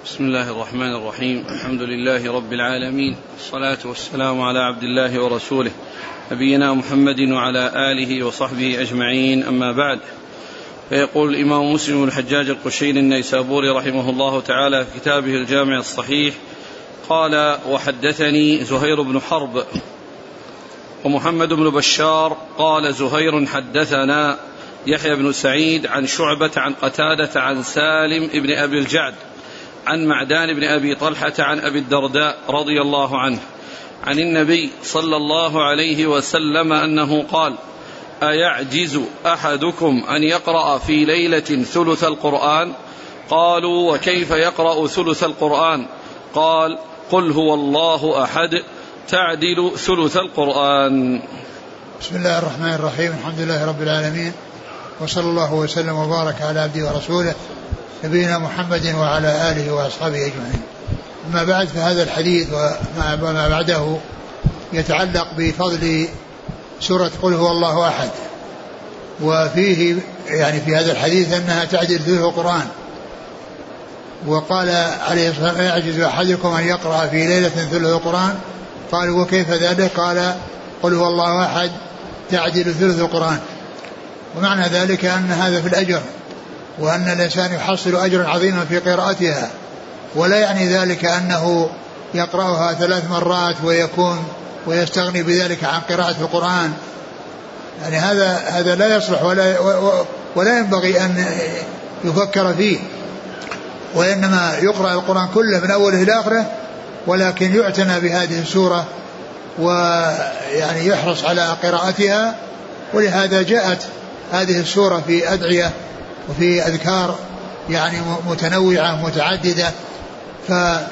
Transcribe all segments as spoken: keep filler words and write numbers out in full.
بسم الله الرحمن الرحيم. الحمد لله رب العالمين، والصلاة والسلام على عبد الله ورسوله نبينا محمد وعلى آله وصحبه أجمعين، أما بعد. فيقول الإمام مسلم الحجاج القشيري النيسابوري رحمه الله تعالى في كتابه الجامع الصحيح قال: وحدثني زهير بن حرب ومحمد بن بشار قال زهير حدثنا يحيى بن سعيد عن شعبة عن قتادة عن سالم بن أبي الجعد عن معدان بن أبي طلحة عن أبي الدرداء رضي الله عنه عن النبي صلى الله عليه وسلم أنه قال: أيعجز أحدكم أن يقرأ في ليلة ثلث القرآن؟ قالوا: وكيف يقرأ ثلث القرآن؟ قال: قل هو الله أحد تعدل ثلث القرآن. بسم الله الرحمن الرحيم. الحمد لله رب العالمين، وصلى الله وسلم وبارك على عبده ورسوله نبينا محمد وعلى آله وأصحابه أجمعين. أما بعد، فهذا الحديث وما بعده يتعلق بفضل سورة قل هو الله أحد، وفيه يعني في هذا الحديث أنها تعدل ثلث القرآن. وقال عليه الصلاة والسلام: يعجز أحدكم أن يقرأ في ليلة ثلث القرآن؟ قالوا: وكيف ذلك؟ قال: قل هو الله أحد تعدل ثلث القرآن. ومعنى ذلك أن هذا في الأجر، وأن الإنسان يحصل أجرا عظيما في قراءتها، ولا يعني ذلك أنه يقرأها ثلاث مرات ويكون ويستغني بذلك عن قراءة القرآن. يعني هذا هذا لا يصلح ولا ولا ينبغي أن يفكر فيه، وإنما يقرأ القرآن كله من أوله إلى آخره، ولكن يعتنى بهذه السورة ويعني يحرص على قراءتها. ولهذا جاءت هذه السورة في أدعية وفي أذكار يعني متنوعة متعددة، فهي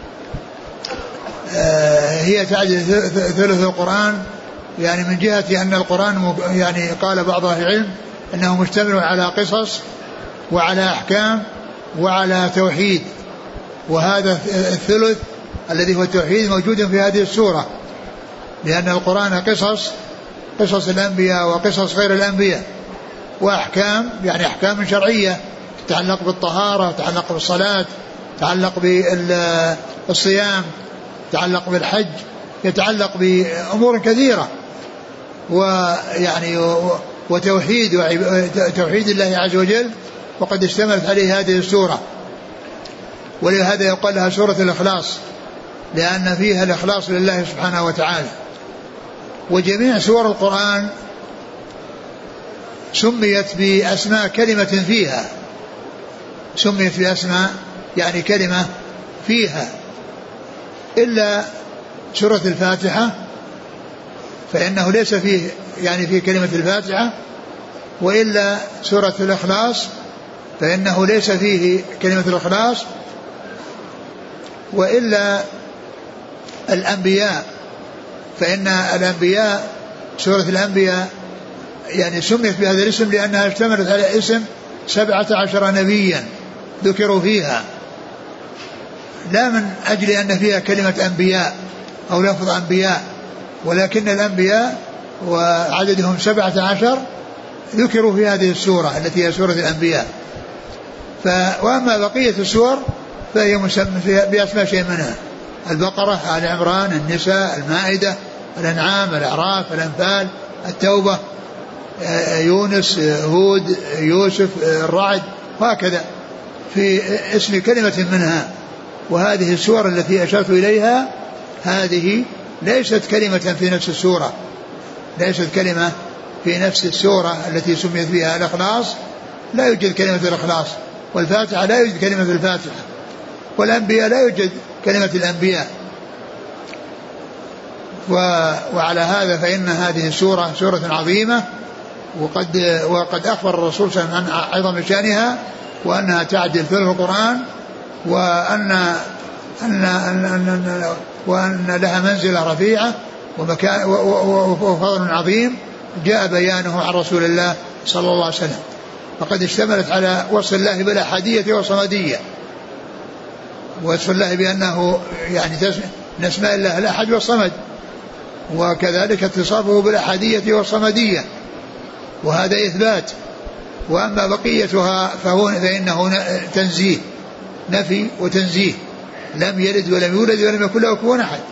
تعدل ثلث القرآن، يعني من جهة أن القرآن يعني قال بعض أهل العلم أنه مشتمل على قصص وعلى أحكام وعلى توحيد، وهذا الثلث الذي هو التوحيد موجود في هذه السورة، لأن القرآن قصص قصص الأنبياء وقصص غير الأنبياء، وأحكام يعني أحكام شرعية تتعلق بالطهارة، تتعلق بالصلاة، تتعلق بالصيام، تتعلق بالحج، يتعلق بأمور كثيرة، ويعني وتوحيد توحيد الله عز وجل، وقد اشتملت عليه هذه السورة. ولهذا يقال لها سورة الإخلاص، لأن فيها الإخلاص لله سبحانه وتعالى. وجميع سور القرآن سميت بأسماء كلمة فيها، سميت بأسماء يعني كلمة فيها، إلا سورة الفاتحة فإنه ليس فيه يعني في كلمة الفاتحة، وإلا سورة الإخلاص فإنه ليس فيه كلمة الإخلاص، وإلا الأنبياء فإن الأنبياء سورة الأنبياء يعني سميت بهذا الاسم لأنها اشتملت على اسم سبعة عشر نبيا ذكروا فيها، لا من أجل أن فيها كلمة أنبياء أو لفظ أنبياء، ولكن الأنبياء وعددهم سبعة عشر ذكروا في هذه السورة التي هي سورة الأنبياء. وأما بقية السور فهي مسمى بأسماء شيء منها: البقرة، آل عمران، النساء، المائدة، الأنعام، الأعراف، الأنفال، التوبة، يونس، هود، يوسف، الرعد، وهكذا في اسم كلمة منها. وهذه السور التي أشرت إليها هذه ليست كلمة في نفس السورة، ليست كلمة في نفس السورة التي سميت بها الإخلاص، لا يوجد كلمة الإخلاص، والفاتحة لا يوجد كلمة الفاتحة، والأنبياء لا يوجد كلمة الأنبياء. وعلى هذا فإن هذه السورة سورة عظيمة، وقد وقد أخبر الرسول صلى الله عليه وسلم عن عظم شأنها، وأنها تعدل ثلث القرآن، وأن أن أن أن وأن لها منزلة رفيعة ومكان وفضل عظيم جاء بيانه عن رسول الله صلى الله عليه وسلم. فقد اشتملت على وصف الله بالأحدية والصمدية، وصف الله بأنه يعني من أسماء الله الأحد والصمد، وكذلك اتصافه بالأحدية والصمدية، وهذا إثبات. وأما بقيتها فهو فإنه تنزيه، نفي وتنزيه، لم يلد ولم يولد ولم يكن له كفوا أحد.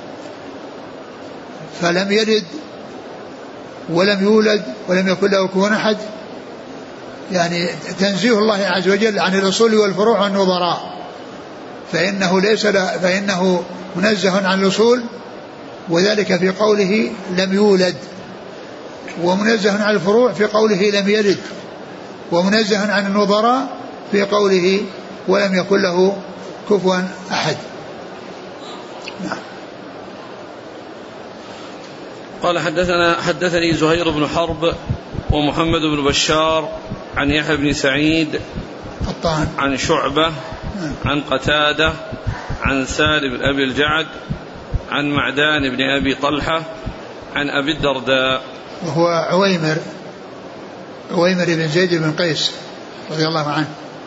فلم يلد ولم يولد ولم يكن له كفوا أحد، يعني تنزيه الله عز وجل عن الأصول والفروع والنظراء، فإنه ليس فإنه منزه عن الأصول وذلك في قوله لم يولد، ومنزه عن الفروع في قوله لم يلد، ومنزه عن النظراء في قوله ولم يكن له كفوا أحد. نعم. قال حدثنا حدثني زهير بن حرب ومحمد بن بشار عن يحيى بن سعيد الطعن عن شعبة عن قتادة عن سالم بن أبي الجعد عن معدان بن أبي طلحة عن أبي الدرداء وهو عويمر عويمر بن زيد بن قيس رضي الله عنه.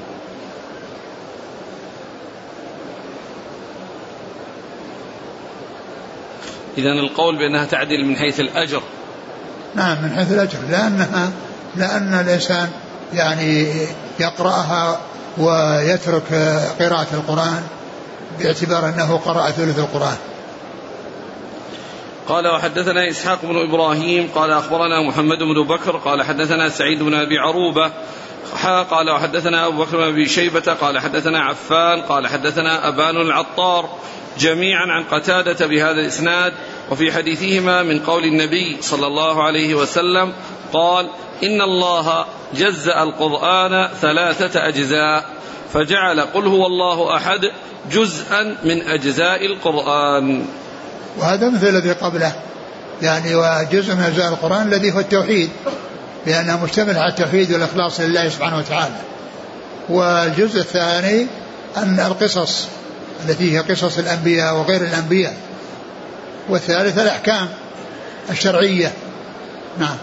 إذن القول بأنها تعدل من حيث الأجر. نعم من حيث الأجر، لأنها لأن الإنسان يعني يقرأها ويترك قراءة القرآن باعتبار أنه قرأ ثلث القرآن. قال وحدثنا إسحاق بن إبراهيم قال أخبرنا محمد بن بكر قال حدثنا سعيد بن أبي عروبة قال وحدثنا أبو بكر بن أبي شيبة قال حدثنا عفان قال حدثنا أبان العطار جميعا عن قتادة بهذا الإسناد، وفي حديثهما من قول النبي صلى الله عليه وسلم قال إن الله جزأ القرآن ثلاثة أجزاء فجعل قل هو الله أحد جزءا من أجزاء القرآن. وهذا مثل الذي قبله، يعني وجزء من أجزاء القرآن الذي هو التوحيد، لأنه مشتمل على التوحيد والإخلاص لله سبحانه وتعالى. والجزء الثاني أن القصص التي هي قصص الأنبياء وغير الأنبياء، والثالث الأحكام الشرعية. نعم.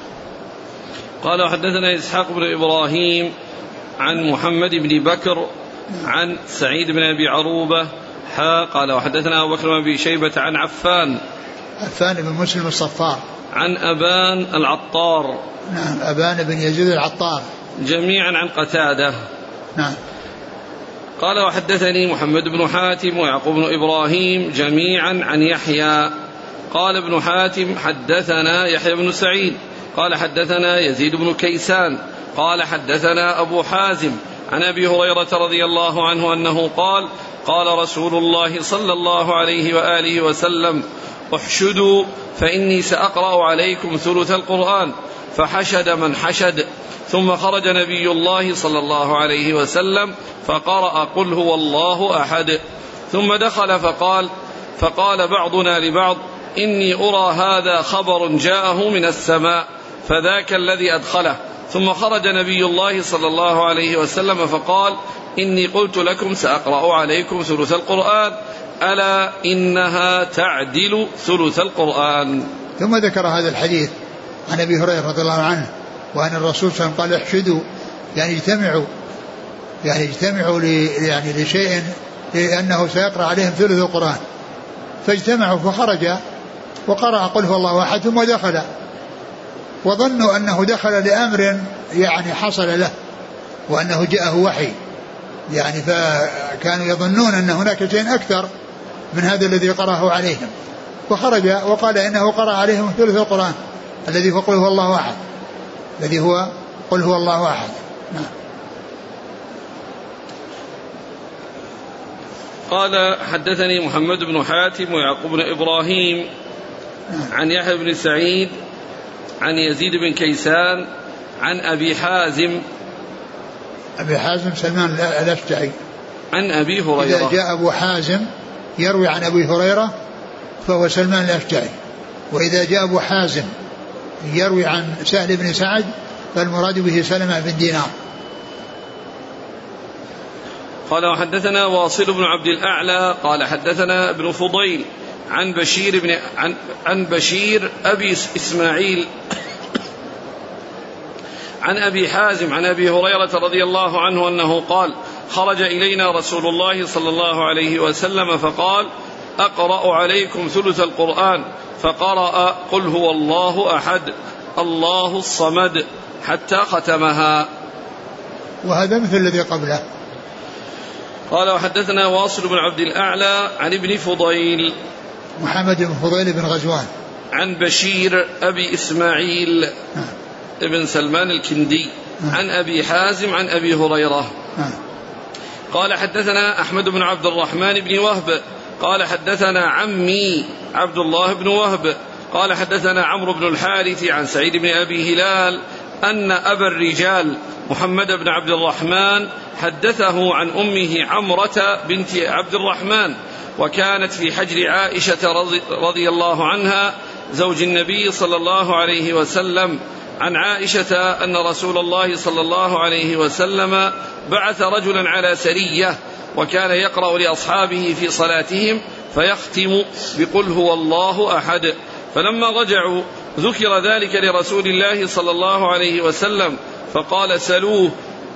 قال وحدثنا إسحاق بن إبراهيم عن محمد بن بكر عن سعيد بن أبي عروبة حا قال وحدثنا أبو بكر بن أبي شيبة عن عفان عفان بن مسلم الصفار عن أبان العطار نعم أبان بن يزيد العطار جميعا عن قتادة. نعم. قال وحدثني محمد بن حاتم ويعقوب بن إبراهيم جميعا عن يحيى قال ابن حاتم حدثنا يحيى بن سعيد قال حدثنا يزيد بن كيسان قال حدثنا أبو حازم عن أبي هريرة رضي الله عنه أنه قال قال رسول الله صلى الله عليه وآله وسلم احشدوا فإني سأقرأ عليكم ثلث القرآن، فحشد من حشد، ثم خرج نبي الله صلى الله عليه وسلم فقرأ قل هو الله أحد، ثم دخل فقال فقال بعضنا لبعض إني أرى هذا خبر جاءه من السماء فذاك الذي أدخله، ثم خرج نبي الله صلى الله عليه وسلم فقال إني قلت لكم سأقرأ عليكم ثلث القرآن ألا إنها تعدل ثلث القرآن. ثم ذكر هذا الحديث عن أبي هريرة رضي الله عنه وأن الرسول صلى الله عليه وسلم قال احشدوا، يعني اجتمعوا، يعني اجتمعوا يعني لشيء لأنه سيقرأ عليهم ثلث القرآن، فاجتمعوا فخرج وقرأ قل هو الله أحد ثم دخل، وظنوا أنه دخل لأمر يعني حصل له وأنه جاءه وحي، يعني فكانوا يظنون أن هناك شيء أكثر من هذا الذي قرأه عليهم، وخرج وقال إنه قرأ عليهم ثلث القرآن الذي هو قل هو الله أحد، الذي هو قل هو الله أحد. نعم. قال حدثني محمد بن حاتم ويعقوب بن إبراهيم عن يحيى بن سعيد عن يزيد بن كيسان عن أبي حازم أبي حازم سلمان الأشجعي عن أبي هريرة. إذا جاء أبو حازم يروي عن أبي هريرة فهو سلمان الأشجعي، وإذا جاء أبو حازم يروي عن سهل بن سعد فالمراد به سلمة بن دينار. قال وحدثنا واصل بن عبد الأعلى قال حدثنا ابن فضيل عن بشير بن عن, عن بشير أبي إسماعيل عن أبي حازم عن أبي هريرة رضي الله عنه أنه قال خرج إلينا رسول الله صلى الله عليه وسلم فقال أقرأ عليكم ثلث القرآن، فقرأ قل هو الله أحد الله الصمد حتى ختمها. وهذا مثل الذي قبله. قال وحدثنا واصل بن عبد الأعلى عن ابن فضيل محمد بن فضيل بن غزوان عن بشير أبي إسماعيل نعم. ابن سلمان الكندي نعم. عن أبي حازم عن أبي هريرة نعم. قال حدثنا أحمد بن عبد الرحمن بن وهب قال حدثنا عمي عبد الله بن وهب قال حدثنا عمرو بن الحارث عن سعيد بن أبي هلال أن أبا الرجال محمد بن عبد الرحمن حدثه عن أمه عمرة بنت عبد الرحمن وكانت في حجر عائشة رضي الله عنها زوج النبي صلى الله عليه وسلم عن عائشة أن رسول الله صلى الله عليه وسلم بعث رجلا على سرية وكان يقرأ لأصحابه في صلاتهم فيختم بقل هو الله أحد، فلما رجعوا ذكر ذلك لرسول الله صلى الله عليه وسلم فقال سلوه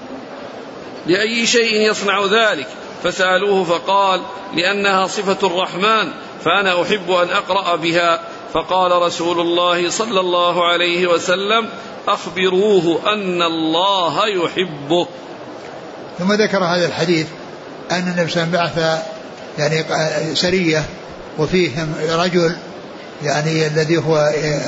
لأي شيء يصنع ذلك، فسألوه فقال لأنها صفة الرحمن فأنا أحب أن أقرأ بها، فقال رسول الله صلى الله عليه وسلم أخبروه أن الله يحبه. ثم ذكر هذا الحديث أن النبي صلى الله عليه وسلم بعث يعني سرية وفيهم رجل يعني الذي هو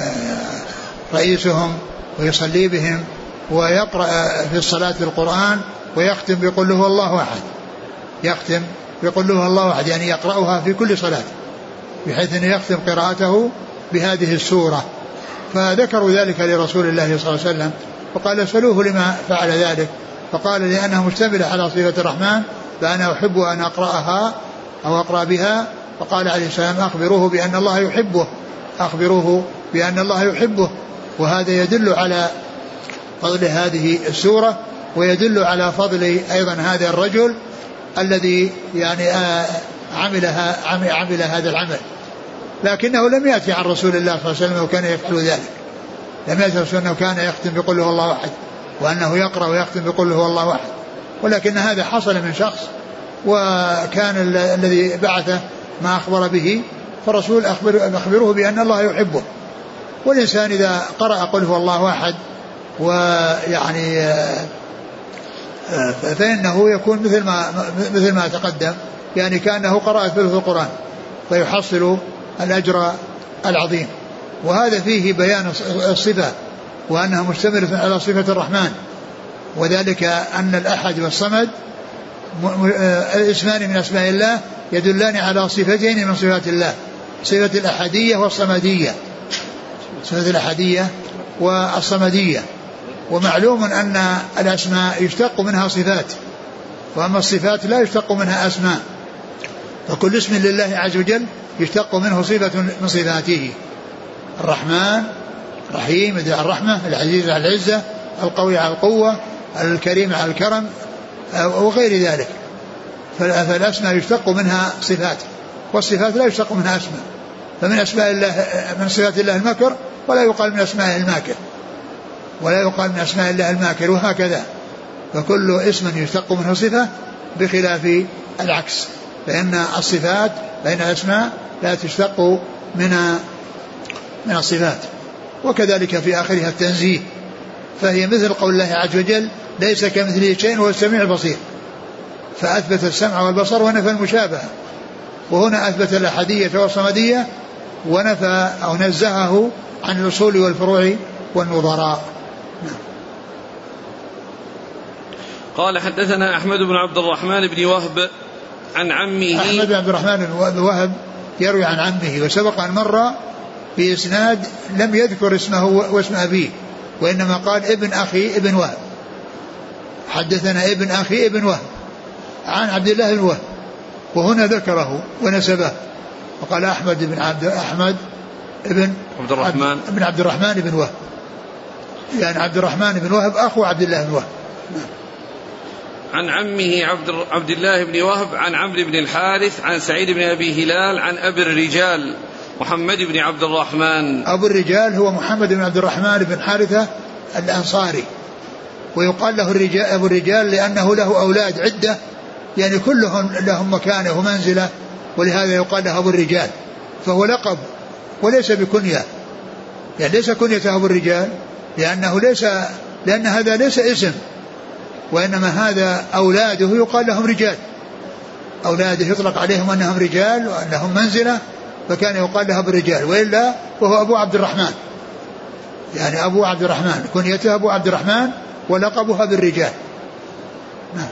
رئيسهم ويصلي بهم ويقرأ في الصلاة القرآن ويختم بقل هو الله أحد، يختم بقل هو الله أحد يعني يقرأها في كل صلاة بحيث أن يختم قراءته بهذه السورة. فذكروا ذلك لرسول الله صلى الله عليه وسلم فقال سألوه لما فعل ذلك، فقال لأنها مشتملة على صفة الرحمن فأنا أحب أن أقرأها أو أقرأ بها، فقال عليه السلام أخبروه بأن الله يحبه، أخبروه بأن الله يحبه. وهذا يدل على فضل هذه السورة ويدل على فضل أيضا هذا الرجل الذي يعني عملها عمل هذا العمل، لكنه لم يأتي عن رسول الله صلى الله عليه وسلم وكان يفعل ذلك، لم يأتي رسول الله كان يختم بقل هو الله أحد وأنه يقرأ ويختم بقل هو الله أحد، ولكن هذا حصل من شخص وكان الذي بعثه ما أخبر به، فالرسول أخبره بأن الله يحبه. والإنسان إذا قرأ قل هو الله أحد ويعني فإنه يكون مثل ما مثل ما تقدم يعني كأنه قرأ ثلث القرآن فيحصل الأجر العظيم. وهذا فيه بيان الصفة وأنها مشتملة على صفة الرحمن، وذلك أن الأحد والصمد اسمان من أسماء الله يدلان على صفتين من صفات الله، صفة الأحدية والصمدية، صفة الأحدية والصمدية. ومعلوم أن الأسماء يشتق منها صفات، وأما الصفات لا يشتق منها أسماء، فكل اسم لله عز وجل يشتق منه صفة من صفاته، الرحمن رحيم يدل على الرحمة، العزيز على العزة، القوي على القوة، الكريم على الكرم وغير ذلك. فالأسماء يشتق منها صفات والصفات لا يشتق منها أسماء، فمن أسماء الله من صفات الله المكر ولا يقال من أسماء الماكر ولا يقال من أسماء الله الماكر، وهكذا فكل اسم يشتق منه صفة بخلاف العكس، فإن الصفات بين الأسماء لا تشتق من من الصفات. وكذلك في آخرها التنزيه، فهي مثل قول الله عز وجل ليس كمثله شيء وهو السميع البصير، فأثبت السمع والبصر ونفى المشابهة، وهنا أثبت الأحدية والصمدية ونفى أو نزهه عن الأصول والفروع والنظراء. قال حدثنا أحمد بن عبد الرحمن بن وهب عن عمه. أحمد بن عبد الرحمن بن وهب يروي عن عمه، وسبق أن مر في إسناد لم يذكر اسمه واسم أبيه، وإنما قال ابن أخي ابن وهب، حدثنا ابن أخي ابن وهب عن عبد الله بن وهب، وهنا ذكره ونسبه وقال أحمد بن عبد أحمد ابن عبد الرحمن ابن عبد الرحمن بن وهب، يعني عبد الرحمن بن وهب أخو عبد الله بن وهب. عن عمه عبد عبد الله بن وهب عن عمرو بن الحارث عن سعيد بن أبي هلال عن أبي الرجال محمد بن عبد الرحمن. أبو الرجال هو محمد بن عبد الرحمن بن حارثة الأنصاري، ويقال له الرجال أبو الرجال لأنه له أولاد عدة يعني كلهم لهم مكانه ومنزلة، ولهذا يقال له أبو الرجال، فهو لقب وليس بكنية، يعني ليس كنيته أبو الرجال لأنه ليس لأن هذا ليس اسم، وإنما هذا أولاده يقال لهم رجال، أولاده يطلق عليهم أنهم رجال وأنهم منزلة فكان يقال له بالرجال، وإلا وهو أبو عبد الرحمن، يعني أبو عبد الرحمن كنيته أبو عبد الرحمن ولقبها بالرجال. نعم.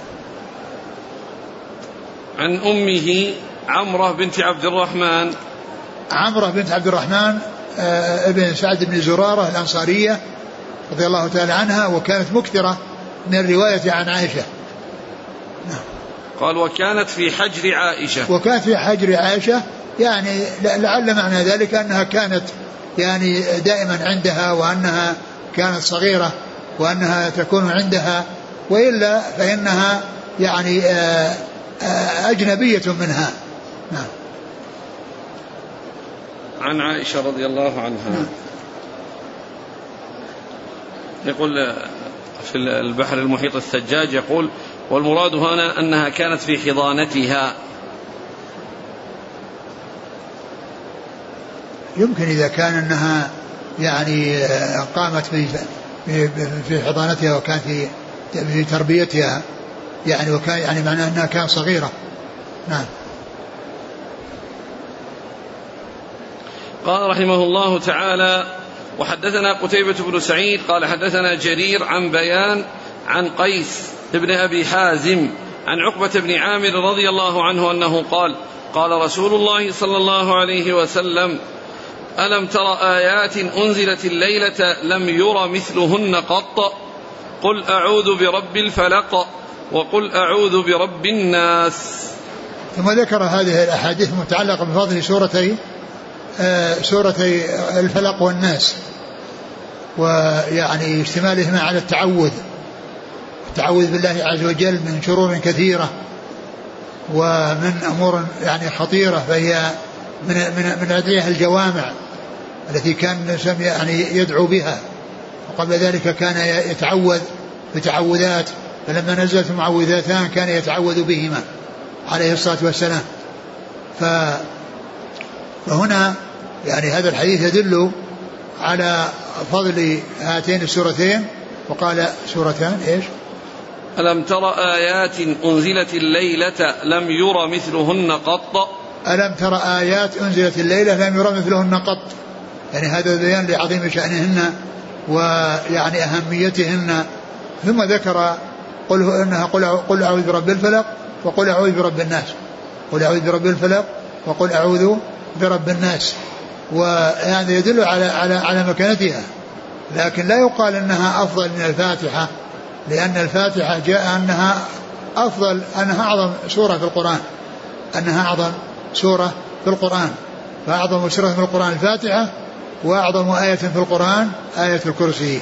عن أمه عمرة بنت عبد الرحمن. عمرة بنت عبد الرحمن ابن سعد بن زرارة الأنصارية رضي الله تعالى عنها، وكانت مكثرة من الرواية عن عائشة. نعم. قال وكانت في حجر عائشة. وكانت في حجر عائشة، يعني لعل معنى ذلك أنها كانت يعني دائما عندها، وأنها كانت صغيرة وأنها تكون عندها، وإلا فإنها يعني أجنبية منها. نعم. عن عائشة رضي الله عنها. نعم. يقول في البحر المحيط الثجاج يقول والمراد هنا أنها كانت في حضانتها. يمكن إذا كان أنها يعني قامت في في حضانتها وكانت في في تربيتها، يعني وكان يعني معناه أنها كانت صغيرة. نعم. قال رحمه الله تعالى وحدثنا قتيبة بن سعيد قال حدثنا جرير عن بيان عن قيس ابن أبي حازم عن عقبة بن عامر رضي الله عنه أنه قال قال رسول الله صلى الله عليه وسلم ألم تر آيات أنزلت الليلة لم ير مثلهن قط قل أعوذ برب الفلق وقل أعوذ برب الناس. ثم ذكر هذه الأحاديث المتعلقة بفضل سورتي آه سورتي الفلق والناس، ويعني اشتمالهما على التعوذ التعوذ بالله عز وجل من شرور كثيرة ومن أمور يعني خطيرة، فهي من من من الأدعية الجوامع التي كان الإنسان يعني يدعو بها، وقبل ذلك كان يتعوذ بتعوذات، فلما نزلت المعوذاتان كان يتعوذ بهما عليه الصلاة والسلام. فهنا يعني هذا الحديث يدل على فضل هاتين السورتين. وقال سورتان ايش؟ ألم تر آيات أنزلت الليلة لم ير مثلهن قط. ألم تر آيات أنزلت الليلة لم ير مثلهن قط، يعني هذا بيان لعظيم شأنهن ويعني أهميتهن. ثم ذكر قل إنها قل, قل أعوذ برب الفلق وقل أعوذ برب الناس، قل أعوذ برب الفلق وقل أعوذ برب الناس، وهذا يدل على على على مكانتها، لكن لا يقال أنها أفضل من الفاتحة، لأن الفاتحة جاء أنها أفضل، أنها أعظم سورة في القرآن، أنها أعظم سورة في القرآن، فأعظم سورة في القرآن الفاتحة، وأعظم آية في القرآن آية الكرسي.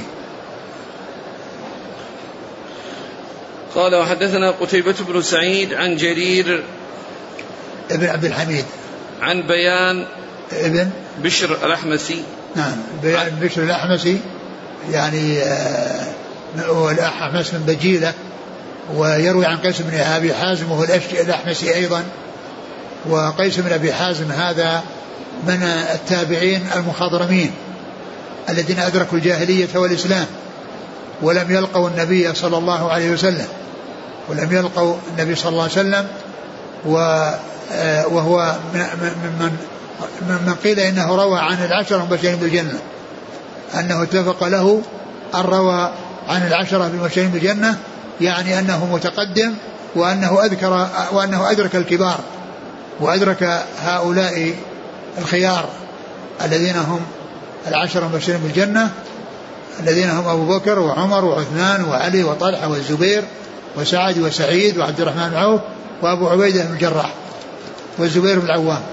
قال وحدثنا قتيبة بن سعيد عن جرير ابن عبد الحميد عن بيان ابن بشر الأحمسي. نعم، بيان بشر الأحمسي، يعني هو الأحمس من بجيلة، ويروي عن قيس بن أبي حازم وهو الأحمسي أيضا. وقيس بن أبي حازم هذا من التابعين المخضرمين الذين أدركوا الجاهلية والإسلام ولم يلقوا النبي صلى الله عليه وسلم ولم يلقوا النبي صلى الله عليه وسلم وهو من من قيل إنه روى عن العشرة المبشرين بالجنة، أنه اتفق له أن روى عن العشرة المبشرين بالجنة، يعني أنه متقدم، وأنه أذكر وأنه أدرك الكبار وأدرك هؤلاء الخيار الذين هم العشرة المبشرين بالجنة، الذين هم أبو بكر وعمر وعثمان وعلي وطلحة والزبير وسعد وسعيد وعبد الرحمن بن عوف وأبو عبيدة بن الجراح والزبير بن العوام.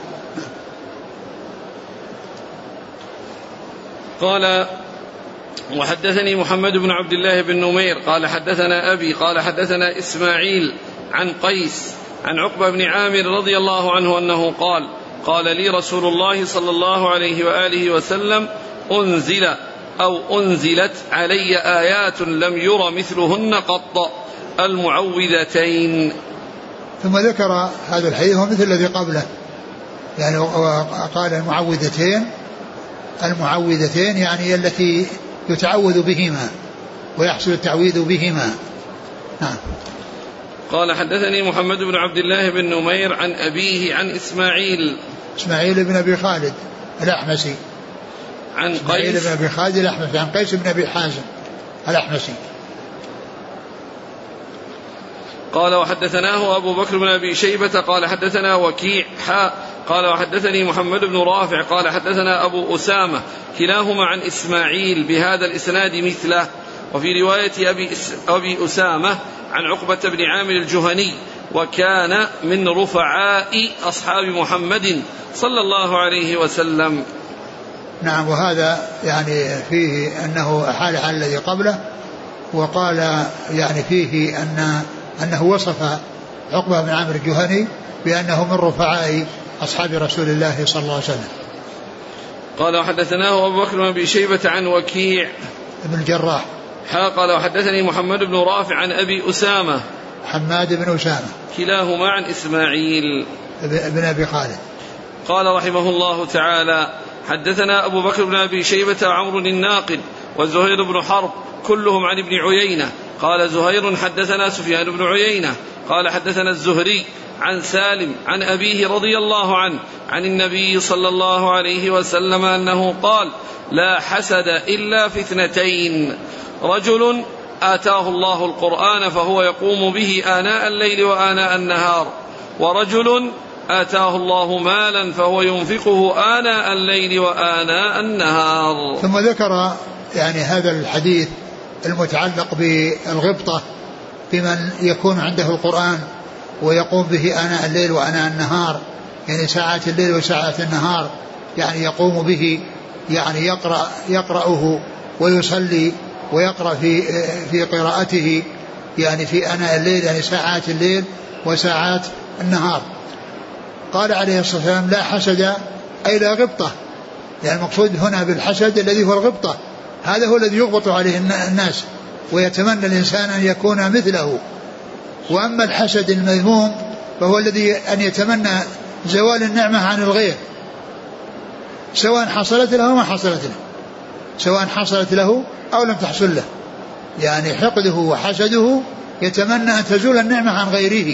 قال وحدثني محمد بن عبد الله بن نمير قال حدثنا أبي قال حدثنا إسماعيل عن قيس عن عقبة بن عامر رضي الله عنه أنه قال قال لي رسول الله صلى الله عليه وآله وسلم أنزل أو أنزلت علي آيات لم ير مثلهن قط المعوذتين. ثم ذكر هذا الحديث مثل الذي قبله، يعني قال المعوذتين المعوذتين يعني التي يتعوذ بهما ويحصل التعويذ بهما. نعم. قال حدثني محمد بن عبد الله بن نمير عن أبيه عن إسماعيل إسماعيل بن أبي خالد الأحمسي عن إسماعيل قيس بن أبي خالد الأحمسي عن قيس بن أبي حازم الأحمسي. قال وحدثناه أبو بكر بن أبي شيبة قال حدثنا وكيع حاء قال وحدثني محمد بن رافع قال حدثنا أبو أسامة كلاهما عن إسماعيل بهذا الإسناد مثله. وفي رواية أبي, أبي أسامة عن عقبة بن عامر الجهني وكان من رفعاء أصحاب محمد صلى الله عليه وسلم. نعم. وهذا يعني فيه أنه أحال على الذي قبله وقال يعني فيه أن أنه وصف عقبة بن عامر الجهني بأنه من رفعاء أصحاب رسول الله صلى الله عليه وسلم. قال وحدثناه أبو بكر بن أبي شيبة عن وكيع ابن الجراح حا قال وحدثني محمد بن رافع عن أبي أسامة حماد بن أسامة كلاهما عن إسماعيل ابن أبي خالد. قال رحمه الله تعالى حدثنا أبو بكر بن أبي شيبة وعمر الناقد وزهير بن حرب كلهم عن ابن عيينة. قال زهير حدثنا سفيان بن عيينة قال حدثنا الزهري عن سالم عن أبيه رضي الله عنه عن النبي صلى الله عليه وسلم أنه قال لا حسد إلا في اثنتين رجل آتاه الله القرآن فهو يقوم به آناء الليل وآناء النهار ورجل آتاه الله مالا فهو ينفقه آناء الليل وآناء النهار. ثم ذكر يعني هذا الحديث المتعلق بالغبطة بمن يكون عنده القرآن ويقوم به آناء الليل وآناء النهار يعني ساعات الليل وساعات النهار يعني يقوم به يعني يقرأ يقرأه ويصلي ويقرأ في في قراءته يعني في آناء الليل يعني ساعات الليل وساعات النهار. قال عليه الصلاة والسلام لا حسد أي لا غبطة يعني المقصود هنا بالحسد الذي هو الغبطة هذا هو الذي يغبط عليه الناس ويتمنى الإنسان أن يكون مثله. وأما الحسد المذموم فهو الذي أن يتمنى زوال النعمة عن الغير سواء حصلت له أو ما حصلت له سواء حصلت له أو لم تحصل له يعني حقده وحسده يتمنى أن تزول النعمة عن غيره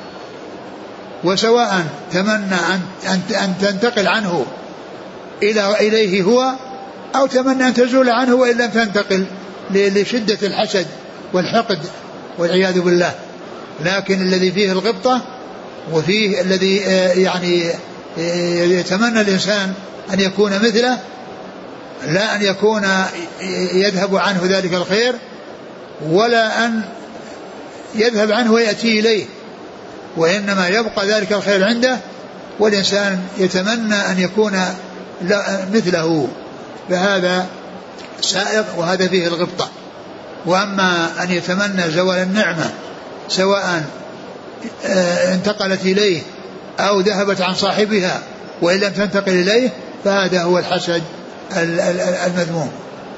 وسواء تمنى أن تنتقل عنه إلى إليه هو أو تمنى أن تزول عنه وإن لم تنتقل لشدة الحسد والحقد والعياذ بالله. لكن الذي فيه الغبطة وفيه الذي يعني يتمنى الإنسان أن يكون مثله لا أن يكون يذهب عنه ذلك الخير ولا أن يذهب عنه ويأتي إليه وإنما يبقى ذلك الخير عنده والإنسان يتمنى أن يكون مثله فهذا سائغ وهذا فيه الغبطة. وأما أن يتمنى زوال النعمة سواء انتقلت إليه أو ذهبت عن صاحبها وإن لم تنتقل إليه فهذا هو الحسد المذموم.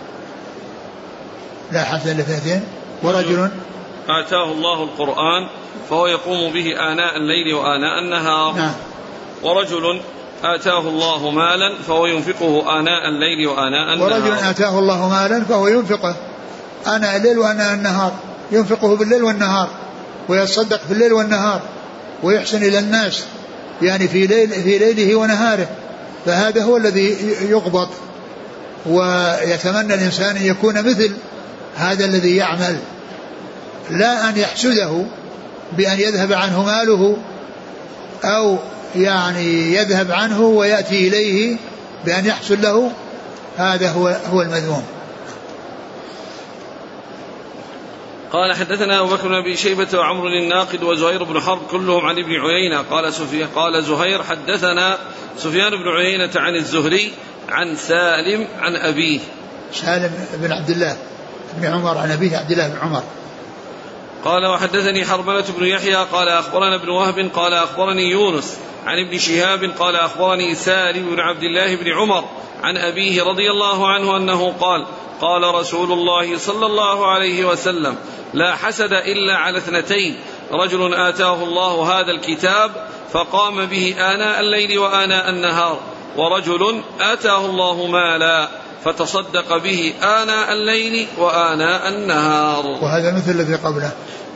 لا حسد الاثنتين ورجل آتاه الله القرآن فهو يقوم به آناء الليل وآناء النهار نعم. ورجل آتاه الله مالا فهو ينفقه آناء الليل وآناء النهار ورجل آتاه الله مالا فهو ينفقه آناء الليل وآناء النهار ينفقه بالليل والنهار ويتصدق في الليل والنهار ويحسن إلى الناس يعني في, ليل في ليله ونهاره فهذا هو الذي يغبط ويتمنى الإنسان أن يكون مثل هذا الذي يعمل لا أن يحسده بأن يذهب عنه ماله أو يعني يذهب عنه ويأتي إليه بأن يحصل له هذا هو هو المذموم. قال حدثنا أبو بكر بن أبي شيبة وعمر الناقد وزهير بن حرب كلهم عن ابن عيينة. قال سفيان قال زهير حدثنا سفيان بن عيينة عن الزهري عن سالم عن أبيه سالم بن عبد الله بن عمر عن أبيه عبد الله بن عمر. قال وحدثني حرملة بن يحيى قال أخبرنا ابن وهب قال أخبرني يونس عن ابن شهاب قال أخبرني سالم بن عبد الله بن عمر عن أبيه رضي الله عنه أنه قال قال رسول الله صلى الله عليه وسلم لا حسد إلا على اثنتين رجل آتاه الله هذا الكتاب فقام به آناء الليل وآناء النهار ورجل آتاه الله مالا فتصدق به آناء الليل وآناء النهار. وهذا مثل الذي قبله.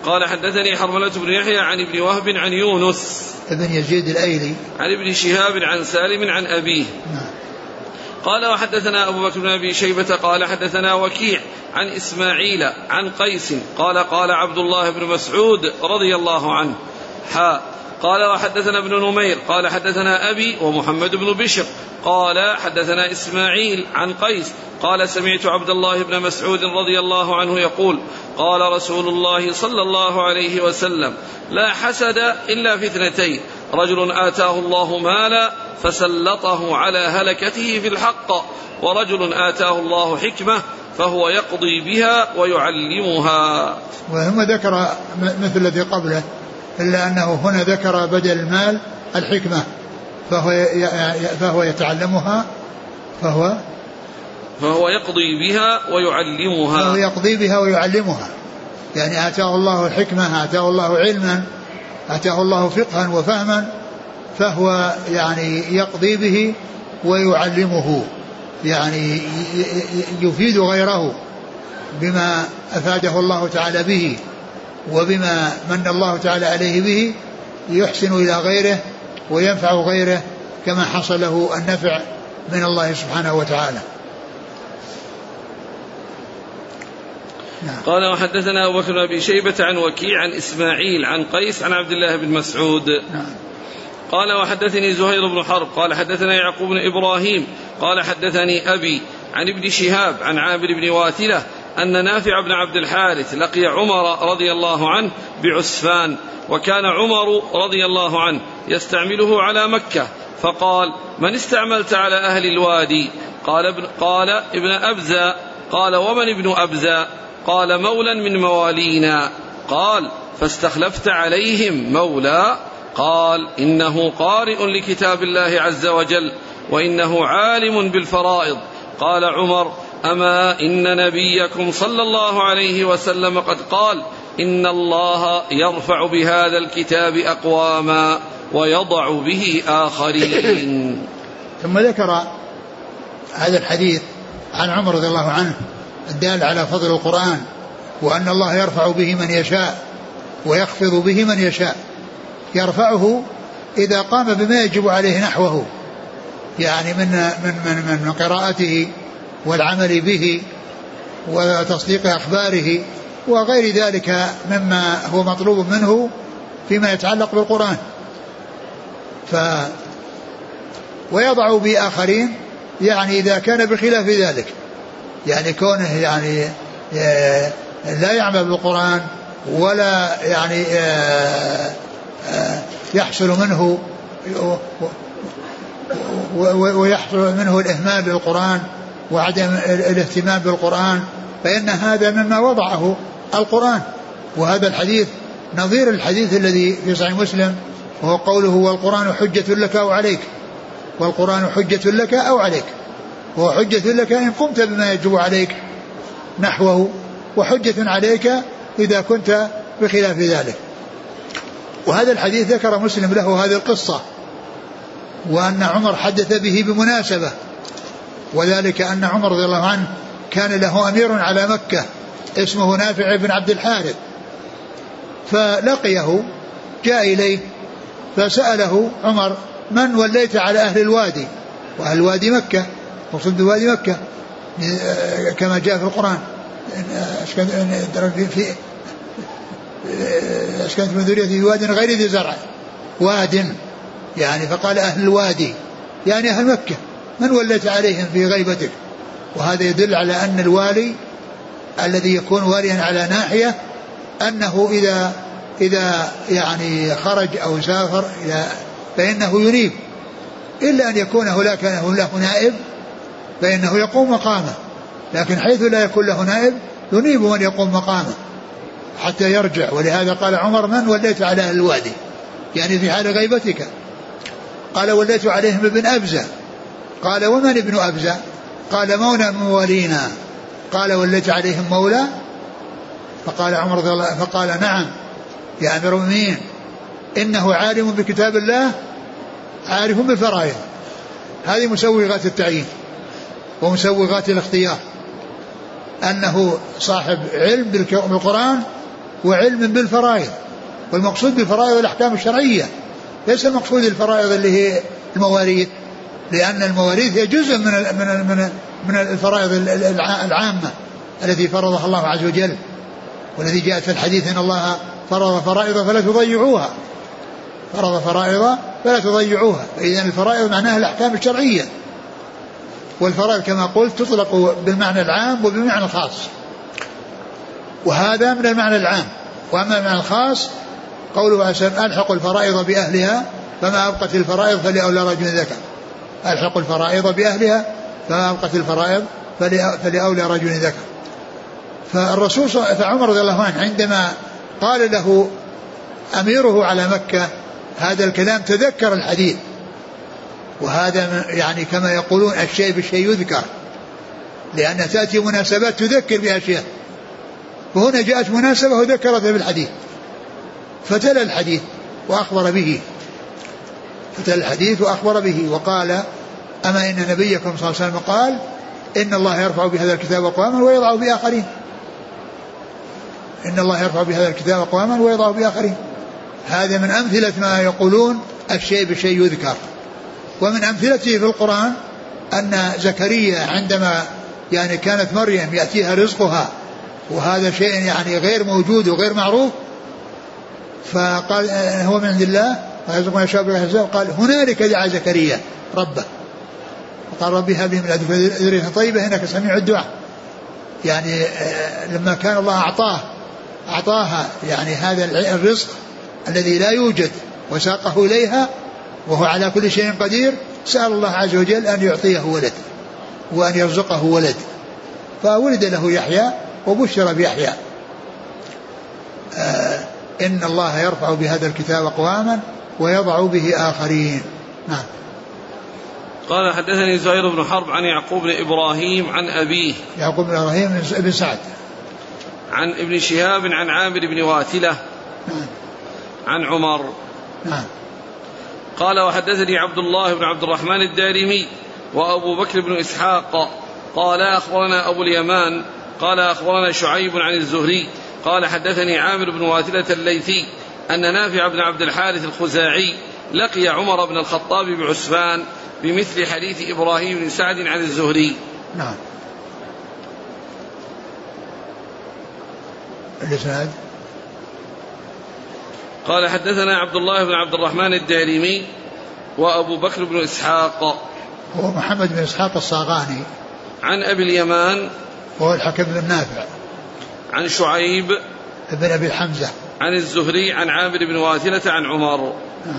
قال حدثني حرملة بن يحيى عن ابن وهب عن يونس ابن يزيد الأيلي عن ابن شهاب عن سالم عن أبيه. نعم. قال وحدثنا أبو بكر بن أبي شيبة قال حدثنا وكيع عن إسماعيل عن قيس قال قال عبد الله بن مسعود رضي الله عنه حا قال وحدثنا ابن نمير قال حدثنا أبي ومحمد بن بشر قال حدثنا إسماعيل عن قيس قال سمعت عبد الله بن مسعود رضي الله عنه يقول قال رسول الله صلى الله عليه وسلم لا حسد إلا في اثنتين رجل آتاه الله مالا فسلطه على هلكته في الحق ورجل آتاه الله حكمة فهو يقضي بها ويعلمها. وهم ذكر مثل الذي قبله إلا أنه هنا ذكر بدل المال الحكمة فهو فهو يتعلمها فهو فهو يقضي بها ويعلمها فهو يقضي بها ويعلمها يعني آتاه الله الحكمة آتاه الله علما آتاه الله فقها وفهما فهو يعني يقضي به ويعلمه يعني يفيد غيره بما أفاده الله تعالى به وبما من الله تعالى عليه به يحسن إلى غيره وينفع غيره كما حصل له النفع من الله سبحانه وتعالى. نعم. قال وحدثنا أبو بكر بن أبي شيبة عن وكيع عن إسماعيل عن قيس عن عبد الله بن مسعود. نعم. قال وحدثني زهير بن حرب قال حدثنا يعقوب بن إبراهيم قال حدثني أبي عن ابن شهاب عن عامر بن واتلة أن نافع بن عبد الحارث لقي عمر رضي الله عنه بعسفان وكان عمر رضي الله عنه يستعمله على مكة فقال من استعملت على أهل الوادي؟ قال ابن, قال ابن أبزة. قال ومن ابن أبزة؟ قال مولا من موالينا. قال فاستخلفت عليهم مولا؟ قال إنه قارئ لكتاب الله عز وجل وإنه عالم بالفرائض. قال عمر أما إن نبيكم صلى الله عليه وسلم قد قال إن الله يرفع بهذا الكتاب أقواما ويضع به آخرين. ثم ذكر هذا الحديث عن عمر رضي الله عنه الدال على فضل القرآن وأن الله يرفع به من يشاء ويخفض به من يشاء. يرفعه إذا قام بما يجب عليه نحوه يعني من من من من قراءته والعمل به وتصديق أخباره وغير ذلك مما هو مطلوب منه فيما يتعلق بالقرآن. ف ويضع بآخرين يعني إذا كان بخلاف ذلك يعني كونه يعني لا يعمل بالقرآن ولا يعني يحصل منه ويحصل منه الإهمال بالقرآن وعدم الاهتمام بالقرآن فإن هذا مما وضعه القرآن. وهذا الحديث نظير الحديث الذي في صحيح مسلم وهو قوله والقرآن حجة لك أو عليك والقرآن حجة لك أو عليك وهو حجة لك إن قمت بما يجب عليك نحوه وحجة عليك إذا كنت بخلاف ذلك. وهذا الحديث ذكر مسلم له هذه القصة وأن عمر حدث به بمناسبة وذلك أن عمر رضي الله عنه كان له أمير على مكة اسمه نافع بن عبد الحارث فلقيه جاء إليه فسأله عمر من وليت على أهل الوادي وأهل الوادي مكة وصد وادي مكة كما جاء في القرآن في أسكنت من ذريتي في واد غير ذي زرع واد يعني فقال أهل الوادي يعني أهل مكة من وليت عليهم في غيبتك. وهذا يدل على أن الوالي الذي يكون واليا على ناحية أنه إذا إذا يعني خرج أو سافر فإنه ينيب إلا أن يكون هناك له نائب فإنه يقوم مقامه لكن حيث لا يكون له نائب ينيب من يقوم مقامه حتى يرجع. ولهذا قال عمر من وليت على أهل الوادي يعني في حال غيبتك. قال وليت عليهم ابن أبزة. قال ومن ابن أبزة؟ قال مولى من موالينا. قال وليت عليهم مولى؟ فقال عمر رضي الله فقال نعم يا أمير المؤمنين إنه عالم بكتاب الله عارف بالفرائض. هذه مسوغات التعيين ومسوغات الاختيار أنه صاحب علم بالقرآن وعلم بالفرائض. والمقصود بالفرائض الأحكام الشرعية، ليس المقصود الفرائض اللي هي المواريث، لأن المواريث هي جزء من من من من الفرائض العامة التي فرضها الله عز وجل، والذي جاءت في الحديث إن الله فرض فرائض فلا تضيعوها، فرض فرائض فلا تضيعوها. فإذا الفرائض معناها الأحكام الشرعية، والفرائض كما قلت تطلق بالمعنى العام وبالمعنى الخاص، وهذا من المعنى العام. وأما المعنى الخاص قوله ألحق الفرائض بأهلها فما أبقت الفرائض فلأولى رجل ذكر، ألحق الفرائض بأهلها فما أبقت الفرائض فلأولى رجل ذكر. فالرسول فعمر رضي الله عنه عندما قال له أميره على مكة هذا الكلام تذكر الحديث، وهذا يعني كما يقولون الشيء بالشيء يذكر، لأن تأتي مناسبات تذكر بأشياء، وهنا جاءت مناسبة وذكرتها بالحديث، فتلا الحديث وأخبر به فتلا الحديث وأخبر به وقال أما إن نبيكم صلى الله عليه وسلم قال إن الله يرفع بهذا الكتاب أقواما ويضع بآخرين، إن الله يرفع بهذا الكتاب أقواما ويضع بآخرين. هذا من أمثلة ما يقولون الشيء بالشيء يذكر. ومن أمثلته في القرآن أن زكريا عندما يعني كانت مريم يأتيها رزقها وهذا شيء يعني غير موجود وغير معروف، فقال هو من عند الله ويرزق من يشاء بغير حساب، قال هنالك دعا زكريا ربه وقال ربي هب لي من لدنك ذرية طيبة إنك سميع الدعاء. يعني لما كان الله أعطاه أعطاها يعني هذا الرزق الذي لا يوجد وساقه إليها وهو على كل شيء قدير، سأل الله عز وجل أن يعطيه ولد وأن يرزقه ولد، فولد له يحيى وبشر بيحيى. آه إن الله يرفع بهذا الكتاب أقواما ويضع به آخرين. نعم. قال حدثني زهير بن حرب عن يعقوب بن إبراهيم عن أبيه يعقوب بن إبراهيم بن سعد عن ابن شهاب عن عامر بن واثلة نعم. عن عمر نعم. قال وحدثني عبد الله بن عبد الرحمن الدارمي وأبو بكر بن إسحاق قال أخبرنا أبو اليمان قال أخبرنا شعيب عن الزهري قال حدثني عامر بن واثلة الليثي أن نافع بن عبد الحارث الخزاعي لقي عمر بن الخطاب بعسفان بمثل حديث إبراهيم بن سعد عن الزهري. نعم. الإسناد قال حدثنا عبد الله بن عبد الرحمن الدارمي وأبو بكر بن إسحاق هو محمد بن إسحاق الصاغاني عن أبي اليمان وهو الحكم بن نافع عن شعيب بن أبي حمزة عن الزهري عن عامر بن واثلة عن عمر. نعم.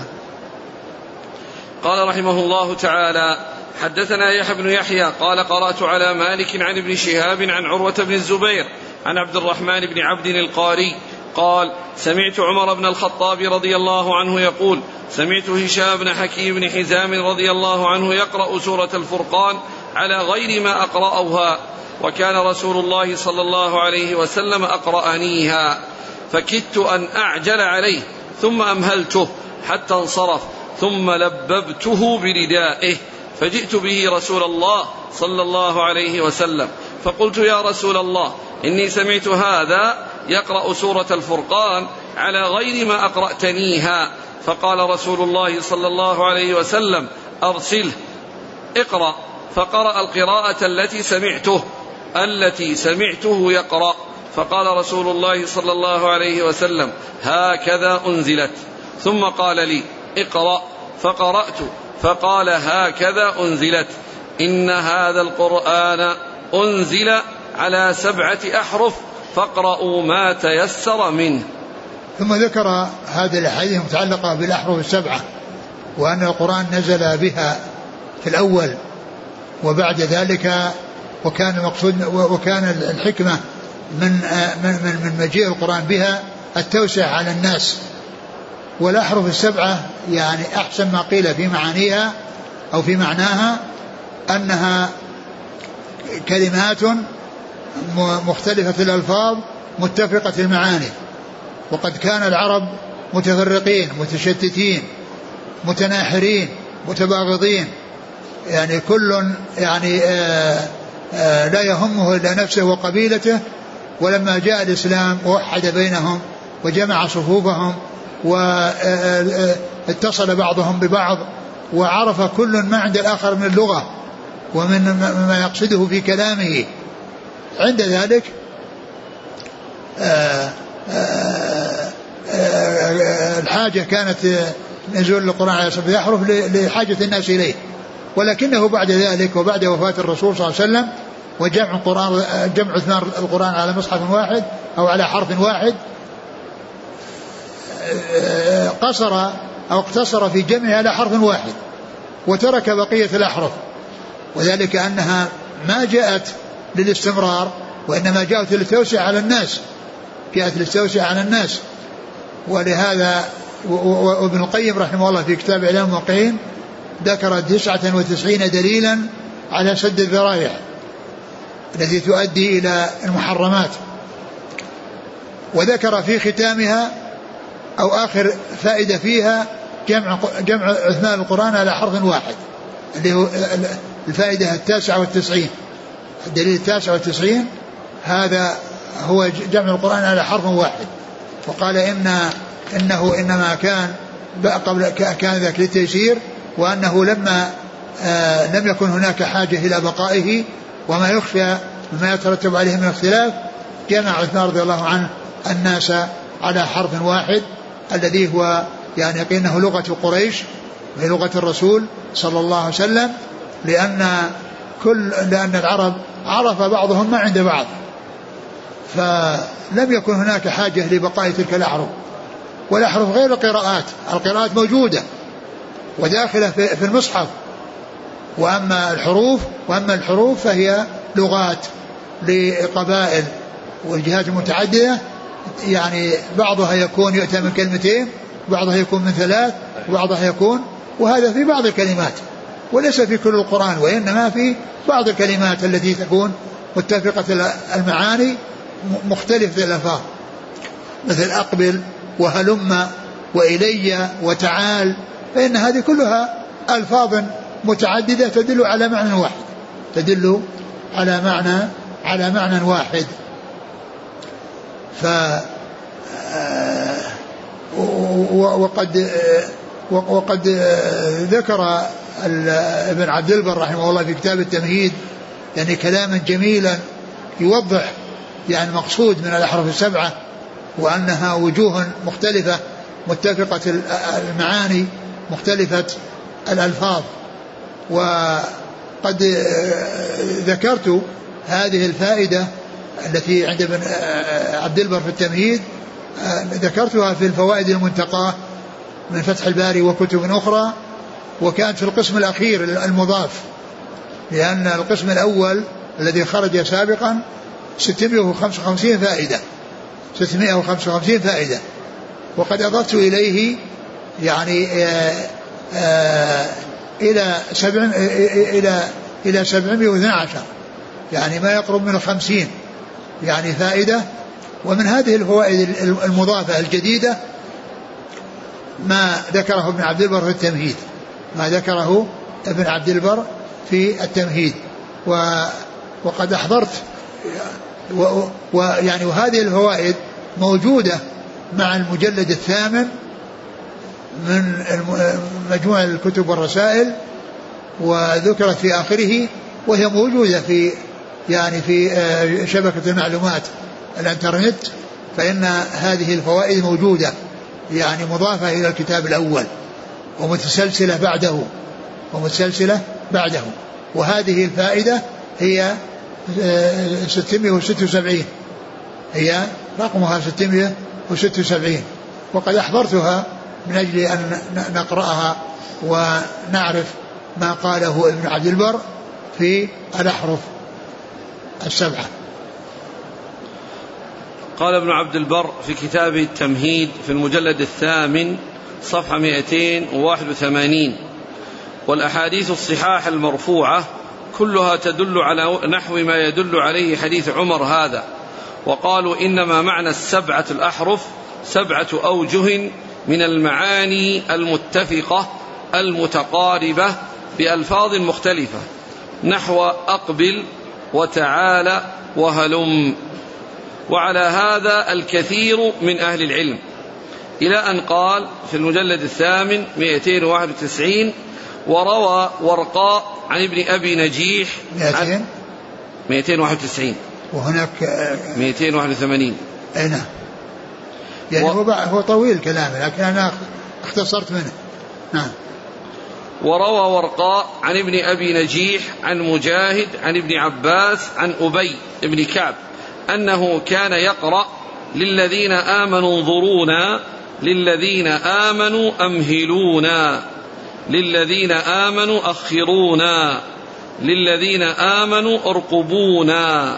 قال رحمه الله تعالى حدثنا يحيى بن يحيى قال قرأت على مالك عن ابن شهاب عن عروة بن الزبير عن عبد الرحمن بن عبد القاري قال سمعت عمر بن الخطاب رضي الله عنه يقول سمعت هشام بن حكيم بن حزام رضي الله عنه يقرأ سورة الفرقان على غير ما أقرأوها، وكان رسول الله صلى الله عليه وسلم أقرأنيها، فكدت أن أعجل عليه ثم أمهلته حتى انصرف ثم لببته بردائه فجئت به رسول الله صلى الله عليه وسلم فقلت يا رسول الله إني سمعت هذا يقرأ سورة الفرقان على غير ما أقرأتنيها، فقال رسول الله صلى الله عليه وسلم أرسله اقرأ، فقرأ القراءة التي سمعته التي سمعته يقرأ، فقال رسول الله صلى الله عليه وسلم هكذا أنزلت، ثم قال لي اقرأ، فقرأت فقال هكذا أنزلت، إن هذا القرآن أنزل على سبعة أحرف فاقرأوا ما تيسر منه. ثم ذكر هذه الأحاديث المتعلقة بالأحرف السبعة، وأن القرآن نزل بها في الأول، وبعد ذلك وكان المقصود وكان الحكمة من من من مجيء القرآن بها التوسع على الناس. والأحرف السبعة يعني أحسن ما قيل في معانيها أو في معناها أنها كلمات مختلفة الألفاظ متفقة المعاني، وقد كان العرب متفرقين متشتتين متناحرين متباغضين، يعني كل يعني آآ آآ لا يهمه إلا نفسه وقبيلته، ولما جاء الإسلام ووحد بينهم وجمع صفوفهم واتصل بعضهم ببعض وعرف كل ما عند الآخر من اللغة ومن ما يقصده في كلامه. عند ذلك آآ آآ آآ الحاجة كانت نزول القرآن على سبع أحرف لحاجة الناس إليه، ولكنه بعد ذلك وبعد وفاة الرسول صلى الله عليه وسلم وجمع القرآن جمع اثمار القرآن على مصحف واحد أو على حرف واحد قصر أو اقتصر في جمعه على حرف واحد وترك بقية الأحرف، وذلك أنها ما جاءت للاستمرار وإنما جاءت للتوسع على الناس، جاءت للتوسع على الناس. ولهذا وابن القيم رحمه الله في كتاب إعلام الموقعين ذكر تسعة وتسعين دليلا على سد الذرائع التي تؤدي إلى المحرمات، وذكر في ختامها أو آخر فائدة فيها جمع جمع أثمان القرآن على حرف واحد اللي هو الفائدة التاسعة والتسعين. الدليل التاسع والتسعين هذا هو جمع القرآن على حرف واحد، وقال إن إنه إنما كان قبل كان ذاك للتيسير، وأنه لما آه لم يكن هناك حاجة إلى بقائه وما يخشى مما يترتب عليه من اختلاف جمع عثمان رضي الله عنه الناس على حرف واحد الذي هو يعني قينه لغة قريش وهي لغة الرسول صلى الله عليه وسلم، لأن كل لأن العرب عرف بعضهم ما عند بعض، فلم يكن هناك حاجة لبقاء تلك الأحرف. والأحرف غير القراءات، القراءات موجودة وداخلة في المصحف، وأما الحروف وأما الحروف فهي لغات لقبائل والجهات المتعددة، يعني بعضها يكون يؤتى من كلمتين، بعضها يكون من ثلاث، وبعضها يكون، وهذا في بعض الكلمات وليس في كل القرآن، وإنما في بعض الكلمات التي تكون متفقة المعاني مختلفة الألفاظ، مثل أقبل وهلم وإلي وتعال، فإن هذه كلها ألفاظ متعددة تدل على معنى واحد، تدل على معنى على معنى واحد. ف وقد وقد ذكر ابن عبد البر رحمه الله في كتاب التمهيد يعني كلاما جميلا يوضح يعني المقصود من الأحرف السبعة، وأنها وجوه مختلفة متفقة المعاني مختلفة الألفاظ. وقد ذكرت هذه الفائدة التي عند ابن عبد البر في التمهيد، ذكرتها في الفوائد المنتقاة من فتح الباري وكتب أخرى، وكانت في القسم الأخير المضاف، لأن القسم الأول الذي خرج سابقا ستمائة وخمسة وخمسين فائدة ستمائة وخمسة وخمسين فائدة، وقد أضفت إليه يعني آآ آآ إلى سبع إلى إلى سبعمائة واثني عشر، يعني ما يقرب من الخمسين يعني فائدة. ومن هذه الفوائد المضافة الجديدة ما ذكره ابن عبد البر في التمهيد، ما ذكره ابن عبد البر في التمهيد، وقد أحضرت ويعني وهذه الفوائد موجودة مع المجلد الثامن من مجموع الكتب والرسائل، وذكرت في آخره، وهي موجودة في يعني في شبكة المعلومات الانترنت، فإن هذه الفوائد موجودة يعني مضافة إلى الكتاب الأول ومتسلسلة بعده ومتسلسلة بعده. وهذه الفائدة هي ستمائة وستة وسبعين، هي رقمها ستمائة وستة وسبعين، وقد أحضرتها من أجل أن نقرأها ونعرف ما قاله ابن عبد البر في الأحرف السبعة. قال ابن عبد البر في كتابه التمهيد في المجلد الثامن صفحة مئتين وواحد وثمانين: والأحاديث الصحاح المرفوعة كلها تدل على نحو ما يدل عليه حديث عمر هذا، وقالوا إنما معنى السبعة الأحرف سبعة أوجه من المعاني المتفقة المتقاربة بألفاظ مختلفة، نحو أقبل وتعالى وهلم. وعلى هذا الكثير من أهل العلم، إلى أن قال في المجلد الثامن مئتين وواحد وتسعين: وروى ورقاء عن ابن أبي نجيح عن مئتين وواحد وتسعين وهناك مئتين وواحد وثمانين. أي نعم، يعني و... هو طويل كلامه لكن أنا اختصرت منه. نعم. وروى ورقاء عن ابن أبي نجيح عن مجاهد عن ابن عباس عن أبي بن كعب أنه كان يقرأ: للذين آمنوا انظرونا، للذين آمنوا أمهلونا، للذين آمنوا أخرونا، للذين آمنوا أرقبونا.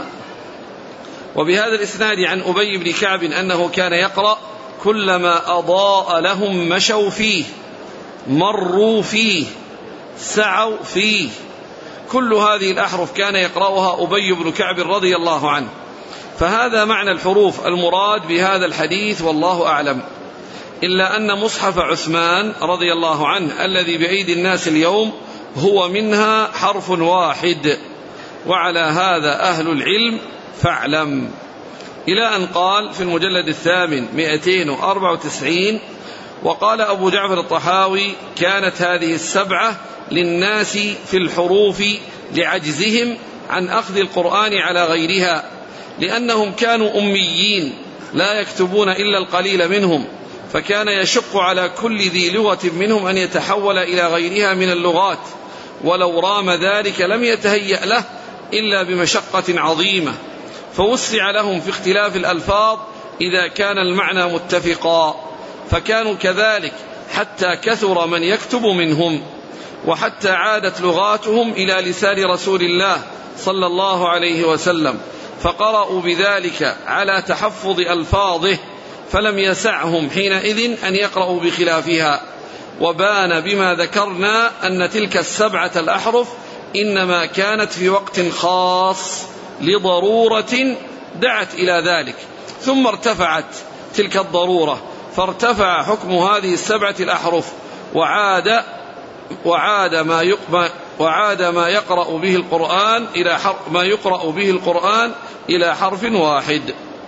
وبهذا الإسناد عن أبي بن كعب أنه كان يقرأ: كلما أضاء لهم مشوا فيه، مروا فيه، سعوا فيه. كل هذه الأحرف كان يقرأها أبي بن كعب رضي الله عنه. فهذا معنى الحروف المراد بهذا الحديث والله أعلم، إلا أن مصحف عثمان رضي الله عنه الذي بأيدي الناس اليوم هو منها حرف واحد، وعلى هذا أهل العلم فاعلم. إلى أن قال في المجلد الثامن مئتين وأربعة وتسعين: وقال أبو جعفر الطحاوي: كانت هذه السبعة للناس في الحروف لعجزهم عن أخذ القرآن على غيرها، لأنهم كانوا أميين لا يكتبون إلا القليل منهم، فكان يشق على كل ذي لغة منهم أن يتحول إلى غيرها من اللغات، ولو رام ذلك لم يتهيأ له إلا بمشقة عظيمة، فوسع لهم في اختلاف الألفاظ إذا كان المعنى متفقا، فكانوا كذلك حتى كثر من يكتب منهم، وحتى عادت لغاتهم إلى لسان رسول الله صلى الله عليه وسلم، فقرأوا بذلك على تحفظ ألفاظه، فلم يسعهم حينئذ أن يقرأوا بخلافها. وبان بما ذكرنا أن تلك السبعة الأحرف إنما كانت في وقت خاص لضرورة دعت إلى ذلك، ثم ارتفعت تلك الضرورة، فارتفع حكم هذه السبعة الأحرف، وعاد وعاد ما يقرأ وعاد ما يقرأ به القرآن إلى حرف ما يقرأ به القرآن إلى حرف واحد.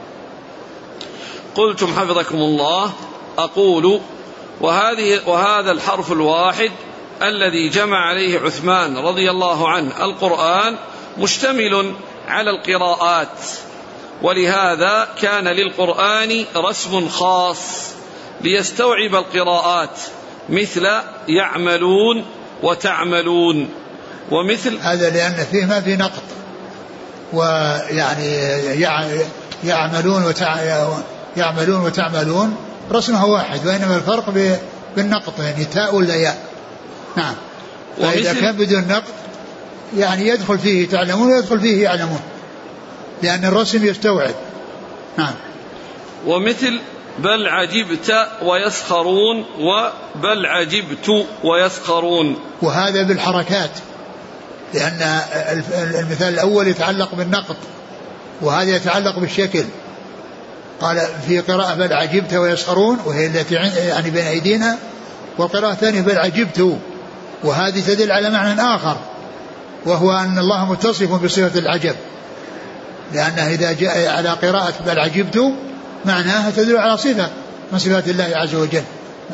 قلتم حفظكم الله: أقول وهذه وهذا الحرف الواحد الذي جمع عليه عثمان رضي الله عنه القرآن مشتمل على القراءات، ولهذا كان للقرآن رسم خاص ليستوعب القراءات، مثل يعملون وتعملون، ومثل هذا لأن فيه ما في نقط، ويعني يعملون وتع... يعملون وتعملون رسمها واحد، وإنما الفرق بالنقط، يعني تاء ولا ياء. نعم. فإذا كان بدون نقط يعني يدخل فيه تعلمون ويدخل فيه يعلمون، لأن الرسم يستوعب. نعم. ومثل بل عجبت ويسخرون، وبل عجبت ويسخرون، وهذا بالحركات، لأن المثال الأول يتعلق بالنقط وهذا يتعلق بالشكل. قال في قراءة بل عجبت ويسخرون وهي التي يعني بين أيدينا، والقراءة الثانية بل عجبت، وهذه تدل على معنى آخر، وهو أن الله متصف بصفة العجب، لأنه إذا جاء على قراءة بل عجبت معناها تدل على صفة من صفات الله عز وجل.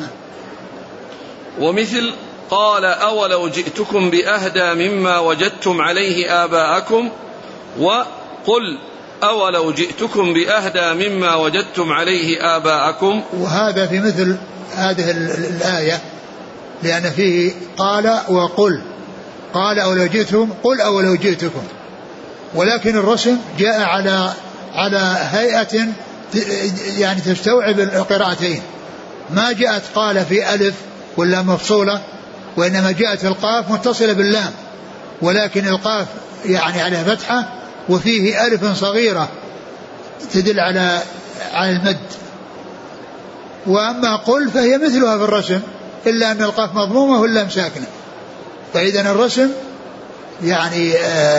ومثل قال أولو جئتكم بأهدى مما وجدتم عليه آباءكم، وقل أولو جئتكم بأهدى مما وجدتم عليه آباءكم. وهذا في مثل هذه الآية، لأن فيه قال وقل، قال أولو جئتكم، قل أولو جئتكم، ولكن الرسم جاء على على هيئة يعني تستوعب القراءتين، ما جاءت قال في ألف ولا مفصولة، وإنما جاءت القاف متصلة باللام، ولكن القاف يعني على فتحة وفيه ألف صغيرة تدل على على المد. وأما قل فهي مثلها في الرسم، إلا أن القاف مضمومة واللام ساكنة. فإذا الرسم يعني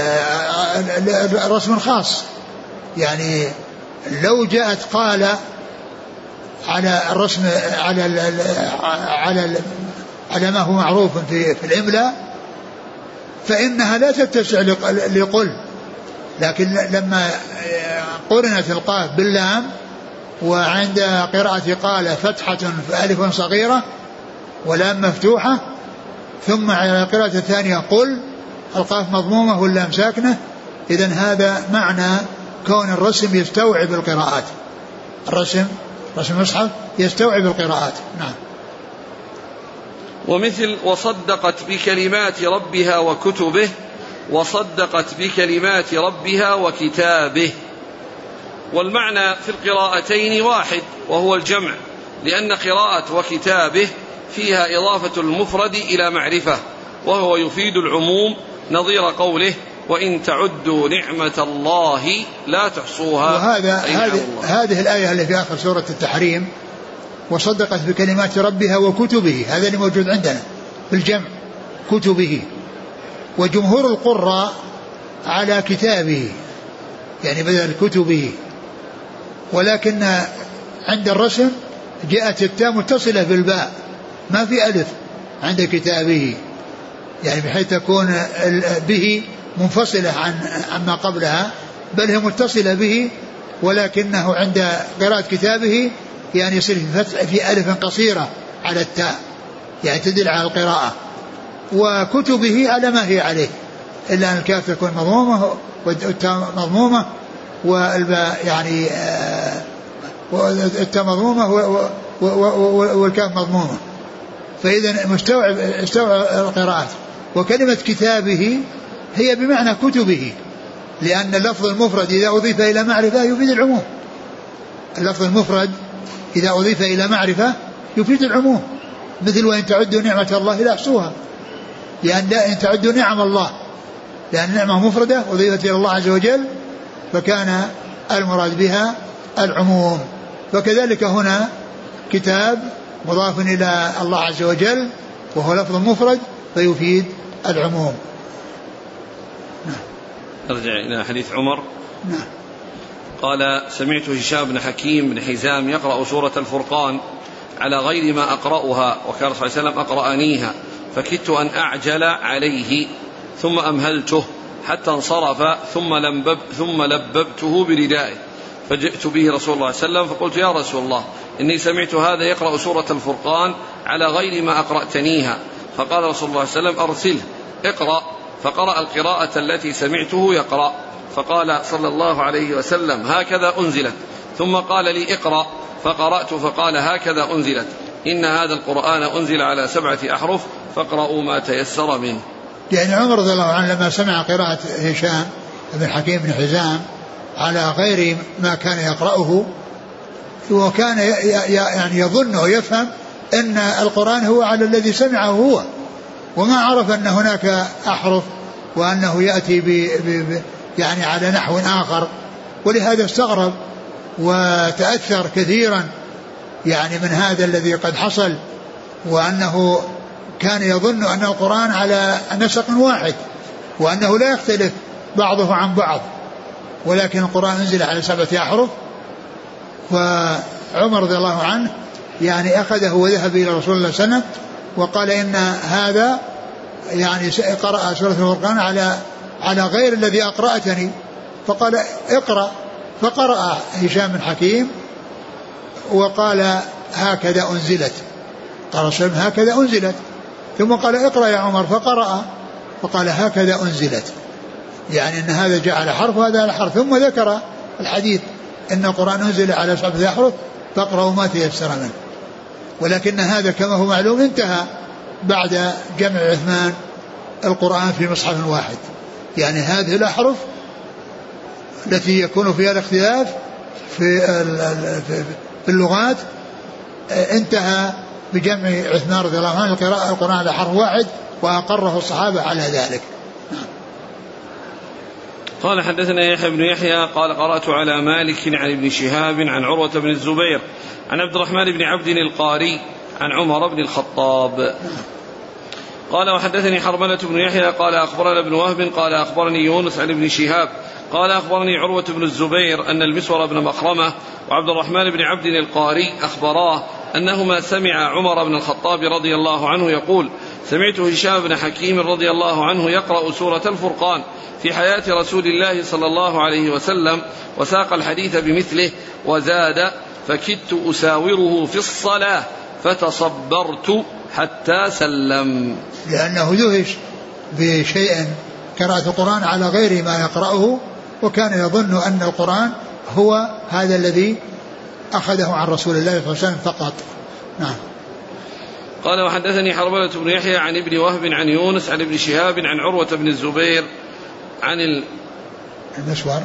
رسم خاص، يعني لو جاءت قال على الرسم على ال على ال على ما هو معروف في في الإملاء فإنها لا تتسع لقل، لكن لما قرنت القاف باللام، وعند قراءة قال فتحة ألف صغيرة ولام مفتوحة، ثم على القراءة الثانية قل القاف مضمومة واللام ساكنة. إذن هذا معنى كون الرسم يستوعب القراءات، الرسم رسم المصحف يستوعب القراءات. نعم. ومثل وصدقت بكلمات ربها وكتبه، وصدقت بكلمات ربها وكتابه. والمعنى في القراءتين واحد وهو الجمع، لأن قراءة وكتابه فيها إضافة المفرد إلى معرفة، وهو يفيد العموم، نظير قوله وإن تعدوا نعمة الله لا تحصوها. وهذا هذه, هذه الآية اللي في آخر سورة التحريم وصدقت بكلمات ربها وكتبه، هذا اللي موجود عندنا بالجمع كتبه. وجمهور القراء على كتابه، يعني بدل كتبه، ولكن عند الرسم جاءت التاء متصلة بالباء، ما في ألف عند كتابه، يعني بحيث تكون به منفصلة عن عما قبلها، بل هي متصلة به، ولكنه عند قراءة كتابه يعني يصير في, في ألف قصيرة على التاء، يعني تدل على القراءة. وكتبه على ما هي عليه، إلا أن الكاف تكون مضمومة والتاء مضمومة والباء يعني التاء مضمومة والكاف مضمومة، فإذا مستوعب استوعب القراءات. وكلمة كتابه هي بمعنى كتبه، لأن اللفظ المفرد إذا أضيف إلى معرفة يفيد العموم. اللفظ المفرد إذا أضيف إلى معرفة يفيد العموم، مثل وإن تعدوا نعمة الله لا تحصوها، لأن إن تعدوا نعم الله، لأن نعمة مفردة أضيفت إلى الله عز وجل فكان المراد بها العموم. فكذلك هنا كتاب مضاف إلى الله عز وجل وهو لفظ مفرد فيفيد العموم. نرجع إلى حديث عمر. نعم. قال سمعت هشام بن حكيم بن حزام يقرأ سورة الفرقان على غير ما أقرأها، وكان صلى الله عليه وسلم أقرأنيها، فكدت أن أعجل عليه ثم أمهلته حتى انصرف ثم, لنبب ثم لببته بردائه، فجئت به رسول الله صلى الله عليه وسلم فقلت يا رسول الله إني سمعت هذا يقرأ سورة الفرقان على غير ما أقرأتنيها. فقال رسول الله صلى الله عليه وسلم أرسله اقرأ، فقرأ القراءة التي سمعته يقرأ، فقال صلى الله عليه وسلم هكذا أنزلت، ثم قال لي اقرأ، فقرأت فقال هكذا أنزلت، إن هذا القرآن أنزل على سبعة أحرف فاقرأوا ما تيسر منه. يعني عمر رضي الله عنه لما سمع قراءة هشام بن حكيم بن حزام على غير ما كان يقرأه، وكان يعني يظن ويفهم أن القرآن هو على الذي سمعه هو، وما عرف أن هناك أحرف وأنه يأتي ب ب يعني على نحو آخر، ولهذا استغرب وتأثر كثيرا يعني من هذا الذي قد حصل، وأنه كان يظن أن القرآن على نسق واحد وأنه لا يختلف بعضه عن بعض، ولكن القرآن انزل على سبعة أحرف. فعمر رضي الله عنه يعني أخذه وذهب إلى رسول الله صلى الله عليه وسلم وقال إن هذا يعني قرأ سورة الفرقان على على غير الذي أقرأتني، فقال اقرأ، فقرأ هشام بن حكيم وقال هكذا أنزلت، قال رسول الله هكذا أنزلت، ثم قال اقرأ يا عمر، فقرأ فقال هكذا أنزلت، يعني أن هذا جاء على حرف وهذا على حرف، ثم ذكر الحديث أن القرآن أنزل على سبعة أحرف فاقرأوا ما تيسر منه. ولكن هذا كما هو معلوم انتهى بعد جمع عثمان القرآن في مصحف واحد، يعني هذه الأحرف التي يكون فيها الاختلاف في في اللغات انتهى بجمع عثمان رضي الله عنه قراءة القرآن على حرف واحد، وأقره الصحابة على ذلك. قال حدثنا يحيى بن يحيى قال قرأت على مالك عن ابن شهاب عن عروة بن الزبير عن عبد الرحمن بن عبد القاري عن عمر بن الخطاب قال وحدثني حرملة بن يحيى قال أخبرنا ابن وهب قال أخبرني يونس عن ابن شهاب قال أخبرني عروة بن الزبير أن المسور بن مخرمة وعبد الرحمن بن عبد القاري أخبراه أنهما سمع عمر بن الخطاب رضي الله عنه يقول سمعت هشام بن حكيم رضي الله عنه يقرأ سورة الفرقان في حياة رسول الله صلى الله عليه وسلم وساق الحديث بمثله وزاد فكدت أساوره في الصلاة فتصبرت حتى سلم. لأنه دهش بشيء قراءة القرآن على غير ما يقرأه، وكان يظن أن القرآن هو هذا الذي أخذه عن رسول الله صلى الله عليه وسلم فقط. نعم. قال وحدثني حرملة بن يحيى عن ابن وهب عن يونس عن ابن شهاب عن عروة بن الزبير عن ال... المسور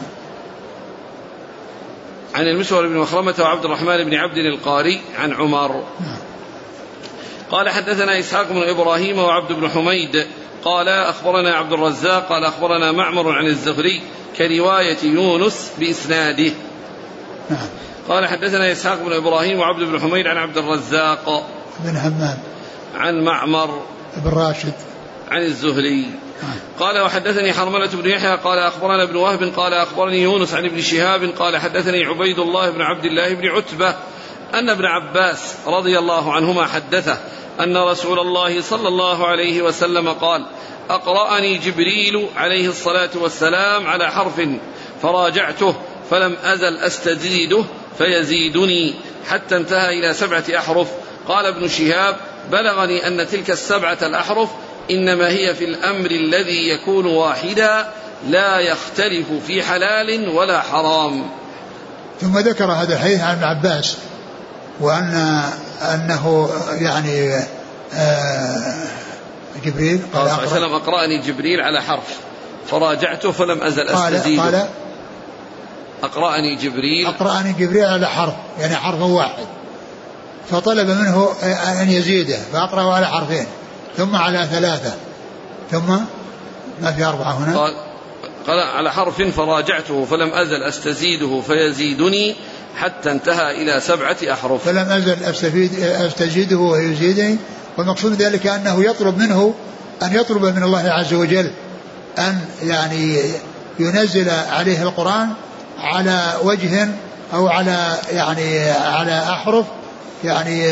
عن المسور بن مخرمة وعبد الرحمن بن عبد القاري عن عمر. نعم. قال حدثنا إسحاق بن إبراهيم وعبد بن حميد قال أخبرنا عبد الرزاق قال أخبرنا معمر عن الزهري كرواية يونس بإسناده. نعم. قال حدثنا إسحاق بن إبراهيم وعبد بن حميد عن عبد الرزاق بن همام عن معمر بن راشد عن الزهري. قال وحدثني حرملة بن يحيى قال أخبرنا ابن وهب قال أخبرني يونس عن ابن شهاب قال حدثني عبيد الله بن عبد الله بن عتبة أن ابن عباس رضي الله عنهما حدثه أن رسول الله صلى الله عليه وسلم قال أقرأني جبريل عليه الصلاة والسلام على حرف فراجعته فلم أزل أستزيده فيزيدني حتى انتهى إلى سبعة أحرف. قال ابن شهاب بلغني أن تلك السبعة الأحرف إنما هي في الأمر الذي يكون واحدا لا يختلف في حلال ولا حرام. ثم ذكر هذا الحديث عن ابن عباس وأن أنه يعني آه جبريل قال صلى الله عليه وسلم أقرأني جبريل على حرف فراجعته فلم أزل أستزيده. قال, قال أقرأني جبريل أقرأني جبريل على حرف يعني حرف واحد فطلب منه أن يزيده فأقرأه على حرفين ثم على ثلاثة ثم ما في أربعة هنا. قال, قال على حرف فراجعته فلم أزل أستزيده فيزيدني حتى انتهى إلى سبعة أحرف. فلم أزل أستزيده ويزيدني، والمقصود ذلك أنه يطلب منه أن يطلب من الله عز وجل أن يعني ينزل عليه القرآن على وجه أو على يعني على أحرف يعني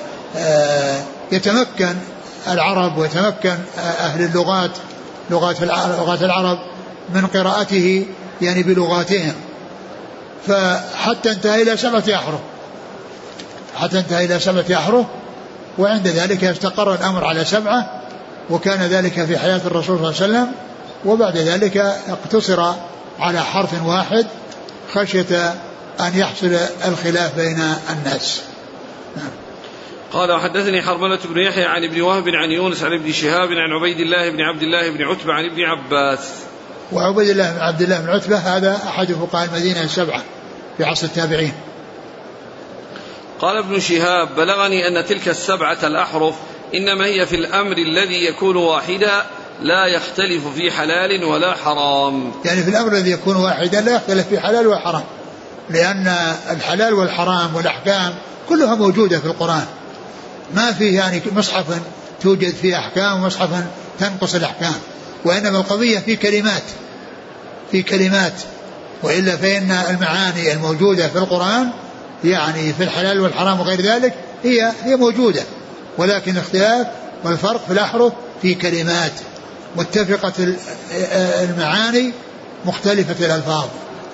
يتمكن العرب ويتمكن أهل اللغات لغات لغات العرب من قراءته يعني بلغاتهم، فحتى انتهى إلى سبعة أحرف حتى انتهى إلى سبعة أحرف وعند ذلك استقر الأمر على سبعة، وكان ذلك في حياة الرسول صلى الله عليه وسلم، وبعد ذلك اقتصر على حرف واحد خشية أن يحصل الخلاف بين الناس. نعم. قال وحدثني حرملة بن يحيى عن ابن وهب عن يونس عن ابن شهاب عن عبيد الله بن عبد الله بن عتبة عن ابن عباس. وعبيد الله بن عبد الله بن عتبة هذا أحد فقهاء المدينة السبعة في عصر التابعين. قال ابن شهاب بلغني أن تلك السبعة الأحرف إنما هي في الأمر الذي يكون واحدا لا يختلف في حلال ولا حرام. يعني في الأمر الذي يكون واحدا لا يختلف في حلال ولا حرام، لأن الحلال والحرام والأحكام كلها موجودة في القرآن، ما فيه يعني مصحف توجد فيه أحكام ومصحف تنقص الأحكام، وإنما القضية في كلمات في كلمات وإلا فإن المعاني الموجودة في القرآن يعني في الحلال والحرام وغير ذلك هي هي موجودة، ولكن الاختلاف والفرق في الأحرف في كلمات متفقة المعاني مختلفة الألفاظ.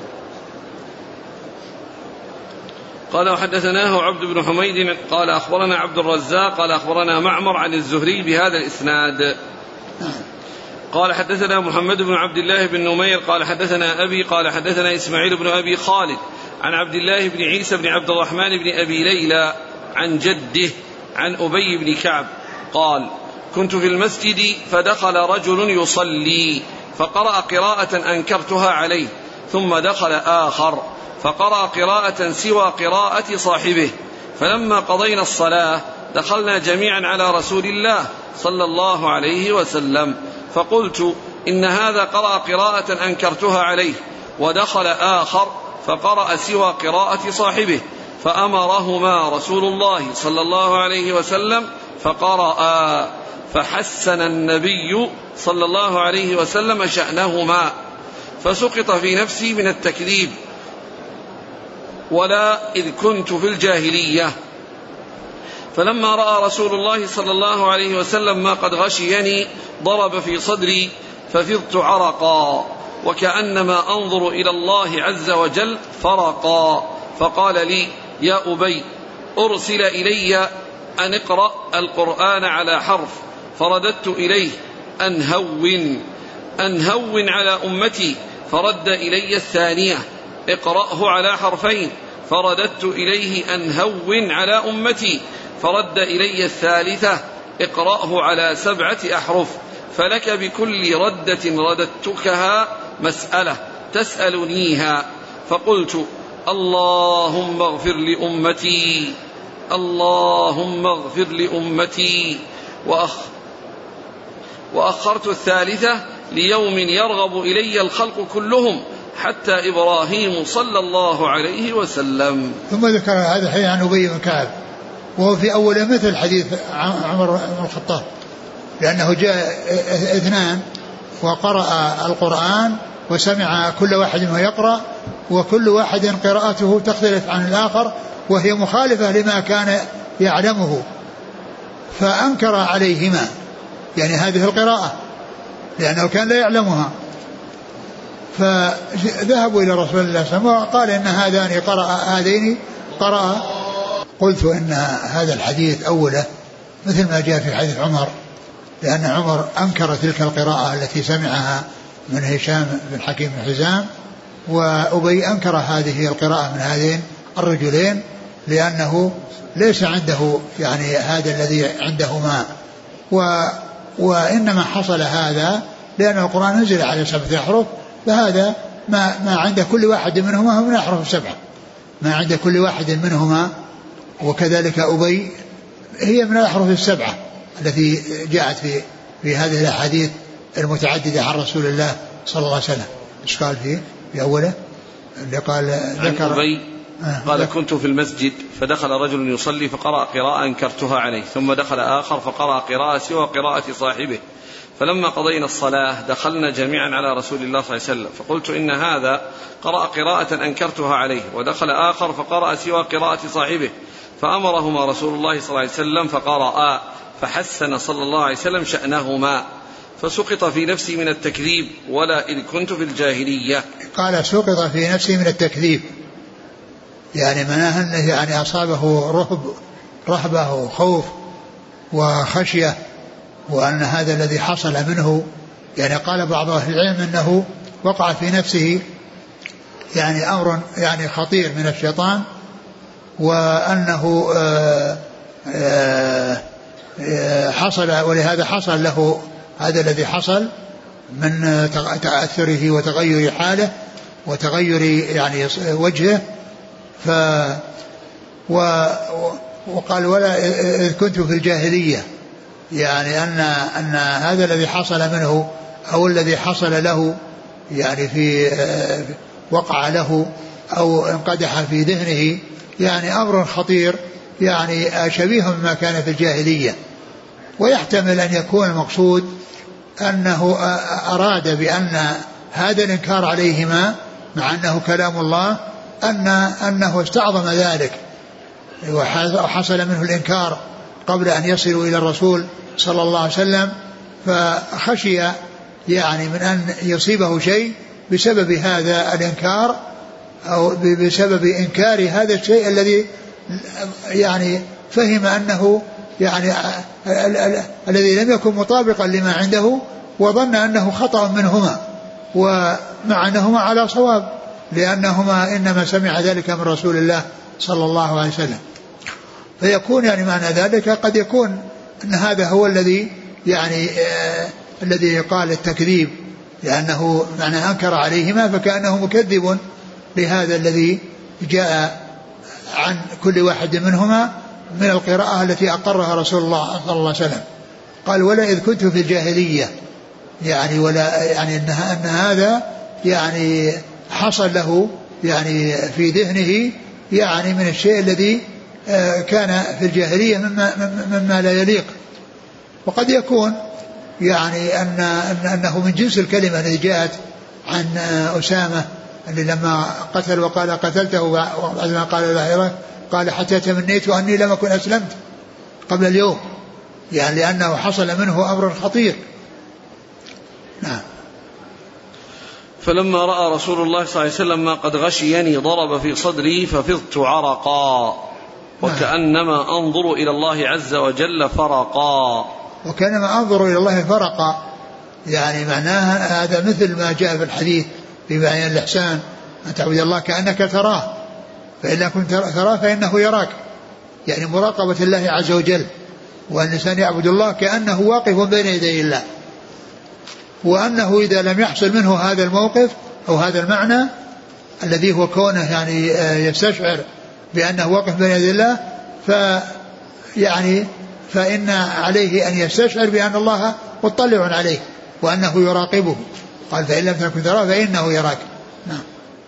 قال وحدثناه عبد بن حميد قال أخبرنا عبد الرزاق قال أخبرنا معمر عن الزهري بهذا الإسناد. قال حدثنا محمد بن عبد الله بن نمير قال حدثنا أبي قال حدثنا إسماعيل بن أبي خالد عن عبد الله بن عيسى بن عبد الرحمن بن أبي ليلى عن جده عن أبي بن كعب قال كنت في المسجد فدخل رجل يصلي فقرأ قراءة أنكرتها عليه، ثم دخل آخر فقرأ قراءة سوى قراءة صاحبه، فلما قضينا الصلاة دخلنا جميعا على رسول الله صلى الله عليه وسلم فقلت إن هذا قرأ قراءة أنكرتها عليه، ودخل آخر فقرأ سوى قراءة صاحبه، فأمرهما رسول الله صلى الله عليه وسلم فقرأ، فحسن النبي صلى الله عليه وسلم شأنهما، فسقط في نفسي من التكذيب ولا إذ كنت في الجاهلية. فلما رأى رسول الله صلى الله عليه وسلم ما قد غشيني ضرب في صدري ففضت عرقا وكأنما أنظر إلى الله عز وجل فرقا، فقال لي: يا أبي أرسل إلي أن اقرأ القرآن على حرف، فرددت إليه أن هون أن هون على أمتي، فرد إلي الثانية: اقرأه على حرفين، فرددت إليه أن هون على أمتي، فرد إلي الثالثة: اقرأه على سبعة أحرف، فلك بكل ردة رددتكها مسألة تسألنيها. فقلت: اللهم اغفر لأمتي اللهم اغفر لأمتي وأخ وأخرت الثالثة ليوم يرغب إلي الخلق كلهم حتى إبراهيم صلى الله عليه وسلم. ثم ذكر هذا الحديث عن أبي بن كعب، وهو في أول مثل حديث عمر بن الخطاب، لأنه جاء اثنان وقرأ القرآن وسمع كل واحد منه يقرأ، وكل واحد قراءته تختلف عن الآخر وهي مخالفة لما كان يعلمه، فأنكر عليهما يعني هذه القراءة لأنه كان لا يعلمها، فذهبوا إلى رسول الله صلى الله عليه وسلم وقال إن هذان قرأ هذين قرأ. قلت إن هذا الحديث أوله مثل ما جاء في حديث عمر، لأن عمر أنكر تلك القراءة التي سمعها من هشام بن حكيم بن حزام، وأبي أنكر هذه القراءة من هذين الرجلين لأنه ليس عنده يعني هذا الذي عندهما، و وإنما حصل هذا لأن القرآن نزل على سبعة أحرف، فهذا ما, ما عند كل واحد منهما من أحرف السبعة، ما عند كل واحد منهما، وكذلك أبي هي من الأحرف السبعة التي جاءت في في هذه الأحاديث المتعددة عن رسول الله صلى الله عليه وسلم. إيش قال فيه في أوله اللي قال ذكر أبي آه قال: كنت في المسجد فدخل رجل يصلي فقرأ قراءة أنكرتها عليه، ثم دخل آخر فقرأ قراءة سوى قراءة صاحبه، فلما قضينا الصلاة دخلنا جميعا على رسول الله صلى الله عليه وسلم، فقلت إن هذا قرأ قراءة أنكرتها عليه، ودخل آخر فقرأ سوى قراءة صاحبه، فأمرهما رسول الله صلى الله عليه وسلم فقرأ، فحسن صلى الله عليه وسلم شأنهما، فسقط في نفسي من التكذيب ولا إذ كنت في الجاهلية. قال: سقط في نفسي من التكذيب، يعني معناه أنه يعني أصابه رهب رهبة وخوف وخشية، وأن هذا الذي حصل منه يعني قال بعض أهل العلم أنه وقع في نفسه يعني أمر يعني خطير من الشيطان، وأنه آآ آآ حصل، ولهذا حصل له هذا الذي حصل من تأثره وتغير حاله وتغير يعني وجهه. ف وقال: ولا إذ كنت في الجاهلية، يعني أن أن هذا الذي حصل منه أو الذي حصل له يعني في وقع له أو انقدح في ذهنه يعني أمر خطير، يعني شبيه بما كان في الجاهلية. ويحتمل أن يكون المقصود أنه أراد بأن هذا الإنكار عليهما مع أنه كلام الله أن أنه استعظم ذلك وحصل منه الإنكار قبل أن يصلوا إلى الرسول صلى الله عليه وسلم، فخشي يعني من أن يصيبه شيء بسبب هذا الإنكار أو بسبب إنكار هذا الشيء الذي يعني فهم أنه يعني الذي لم يكن مطابقا لما عنده، وظن أنه خطأ منهما، ومع أنهما على صواب لأنهما إنما سمع ذلك من رسول الله صلى الله عليه وسلم. فيكون يعني معنى ذلك قد يكون أن هذا هو الذي يعني آه الذي قال التكذيب، لأنه معنى أنكر عليهما فكأنه مكذب لهذا الذي جاء عن كل واحد منهما من القراءة التي أقرها رسول الله صلى الله عليه وسلم. قال: ولا إذ كنت في الجاهلية، يعني ولا يعني أن أن هذا يعني حصل له يعني في ذهنه يعني من الشيء الذي كان في الجاهلية مما, مما لا يليق. وقد يكون يعني أن أنه من جنس الكلمة التي جاءت عن أسامة اللي لما قتل وقال قتلته بعد ما قال لا قال حتى تمنيت أني لم أكن أسلمت، قبل اليوم، يعني لأنه حصل منه أمر خطير. نعم. فلما رأى رسول الله صلى الله عليه وسلم ما قد غشيني ضرب في صدري ففضت عرقا وكأنما أنظر إلى الله عز وجل فرقا. وكأنما أنظر إلى الله فرقا، يعني معناها هذا مثل ما جاء في الحديث في بيان الإحسان أن تعبد الله كأنك تراه فإن لم كنت تراه فإنه يراك، يعني مراقبة الله عز وجل، وأن الإنسان يعبد الله كأنه واقف بين يدي الله، وأنه إذا لم يحصل منه هذا الموقف أو هذا المعنى الذي هو كونه يعني يستشعر بأنه واقف بين يدي الله ف يعني فإن عليه أن يستشعر بأن الله مطلع عليه وأنه يراقبه. قال فإن لم تكن تراه فإنه يراك. نعم.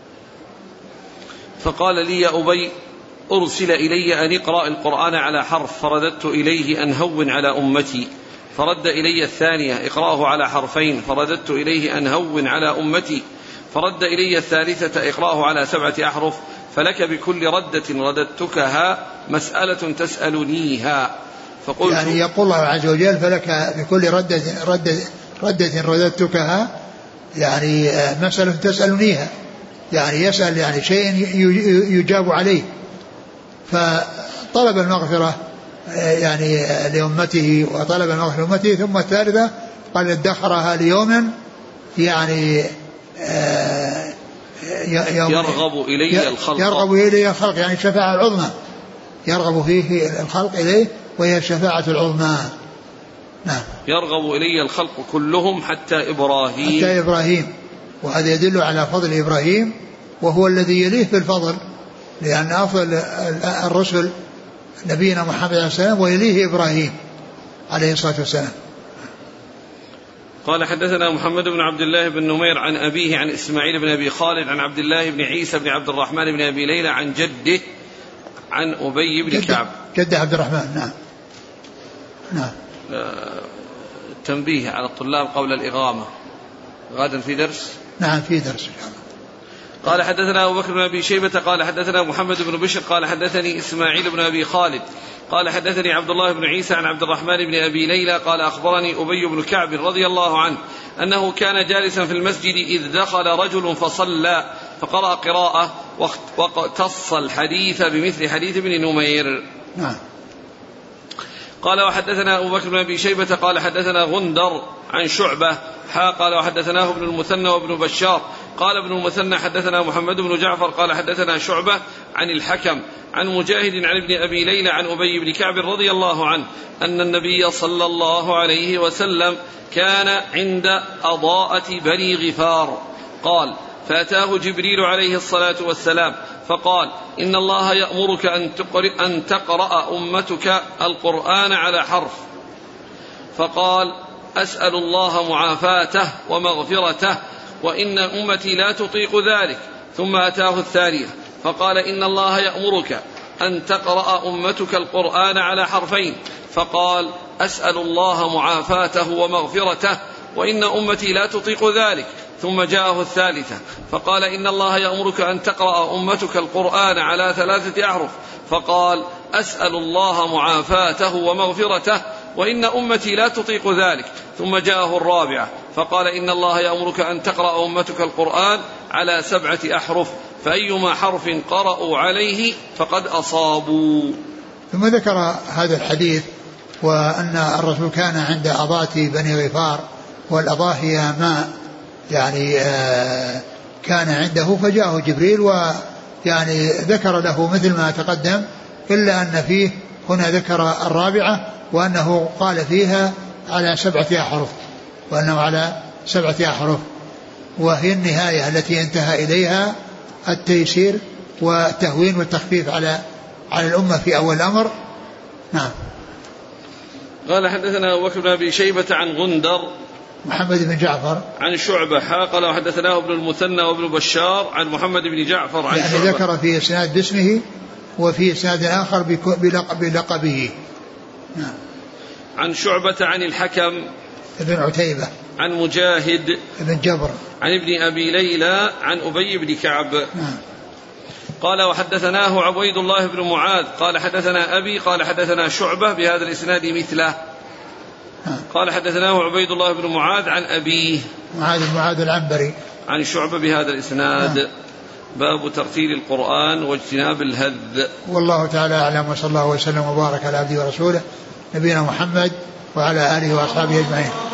فقال لي يا أبي أرسل إلي أن اقرأ القرآن على حرف، فرددت إليه أن هون على أمتي، فرد إلي الثانية اقرأه على حرفين، فرددت إليه أن هون على أمتي، فرد إلي الثالثة اقرأه على سبعة أحرف، فلك بكل ردة رددتكها مسألة تسألنيها. فقلت يعني يقول الله عز وجل فلك بكل ردة, ردة, ردة رددتكها، يعني مسألة تسألنيها، يعني يسأل يعني شيء يجاب عليه، فطلب المغفرة يعني لأمته وطلب المغفرة لأمته. ثم الثالثة قال ادخرها ليوم يعني يرغب إلي الخلق، يرغب إلي الخلق يعني الشفاعة العظمى، يرغب فيه الخلق إليه وهي الشفاعة العظمى. نعم. يرغب إلي الخلق كلهم حتى إبراهيم، حتى إبراهيم، وهذا يدل على فضل إبراهيم وهو الذي يليه في الفضل، لأن أفضل الرسل نبينا محمد عليه السلام ويليه إبراهيم عليه الصلاة والسلام. قال حدثنا محمد بن عبد الله بن نمير عن أبيه عن إسماعيل بن أبي خالد عن عبد الله بن عيسى بن عبد الرحمن بن أبي ليلى عن جده عن أبي بن كعب. جده عبد الرحمن. نعم. نعم. تنبيه على الطلاب قبل الإغامة، غدا في درس. نعم في درس إن شاء الله. قال حدثنا أبو بكر بن أبي شيبة قال حدثنا محمد بن بشر قال حدثني إسماعيل بن أبي خالد قال حدثني عبد الله بن عيسى عن عبد الرحمن بن أبي ليلى قال أخبرني أبي بن كعب رضي الله عنه أنه كان جالسا في المسجد إذ دخل رجل فصلى فقرأ قراءة واقتص الحديث بمثل حديث ابن نمير. نعم. قال وحدثنا أبو بكر بن أبي شيبة قال حدثنا غندر عن شعبة حا قال وحدثناه ابن المثنى وابن بشار قال ابن المثنى حدثنا محمد بن جعفر قال حدثنا شعبة عن الحكم عن مجاهد عن ابن أبي ليلى عن أبي بن كعب رضي الله عنه أن النبي صلى الله عليه وسلم كان عند أضاءة بني غفار قال فأتاه جبريل عليه الصلاة والسلام فقال إن الله يأمرك أن تقرأ, أن تقرأ أمتك القرآن على حرف، فقال أسأل الله معافاته ومغفرته وإن أمتي لا تطيق ذلك. ثم أتاه الثانية فقال إن الله يأمرك أن تقرأ أمتك القرآن على حرفين، فقال أسأل الله معافاته ومغفرته وإن أمتي لا تطيق ذلك. ثم جاءه الثالثة فقال إن الله يأمرك أن تقرأ أمتك القرآن على ثلاثة أحرف، فقال أسأل الله معافاته ومغفرته وإن أمتي لا تطيق ذلك. ثم جاءه الرابعة فقال إن الله يأمرك أن تقرأ أمتك القرآن على سبعة أحرف، فأيما حرف قرأوا عليه فقد أصابوا. ثم ذكر هذا الحديث وأن الرسول كان عند أضاة بني غفار، والأضاة هي ماء يعني آه كان عنده، فجاءه جبريل ويعني ذكر له مثل ما تقدم، إلا أن فيه هنا ذكر الرابعة وأنه قال فيها على سبعة أحرف، وأنه على سبعة أحرف، وهي النهاية التي انتهى إليها التيسير والتهوين والتخفيف على على الأمة في أول الأمر. نعم. قال حدثنا أبو بكر بن أبي شيبة عن غندر محمد بن جعفر عن شعبة حا قال وحدثناه ابن المثنى وابن بشار عن محمد بن جعفر عن يعني شعبة، ذكر في إسناد باسمه وفي إسناد آخر بلقبه. نعم. عن شعبة عن الحكم ابن عتيبة عن مجاهد ابن جبر عن ابن أبي ليلى عن أبي بن كعب. نعم. قال وحدثناه عبيد الله بن معاذ قال حدثنا أبي قال حدثنا شعبة بهذا الإسناد مثله. قال حدثناه عبيد الله بن معاذ عن أبيه معاذ بن معاذ العنبري عن شعبة بهذا الإسناد. باب ترتيل القرآن واجتناب الهذ. والله تعالى أعلم، وصلى الله وسلم وبارك على عبده ورسوله نبينا محمد وعلى آله وأصحابه أجمعين.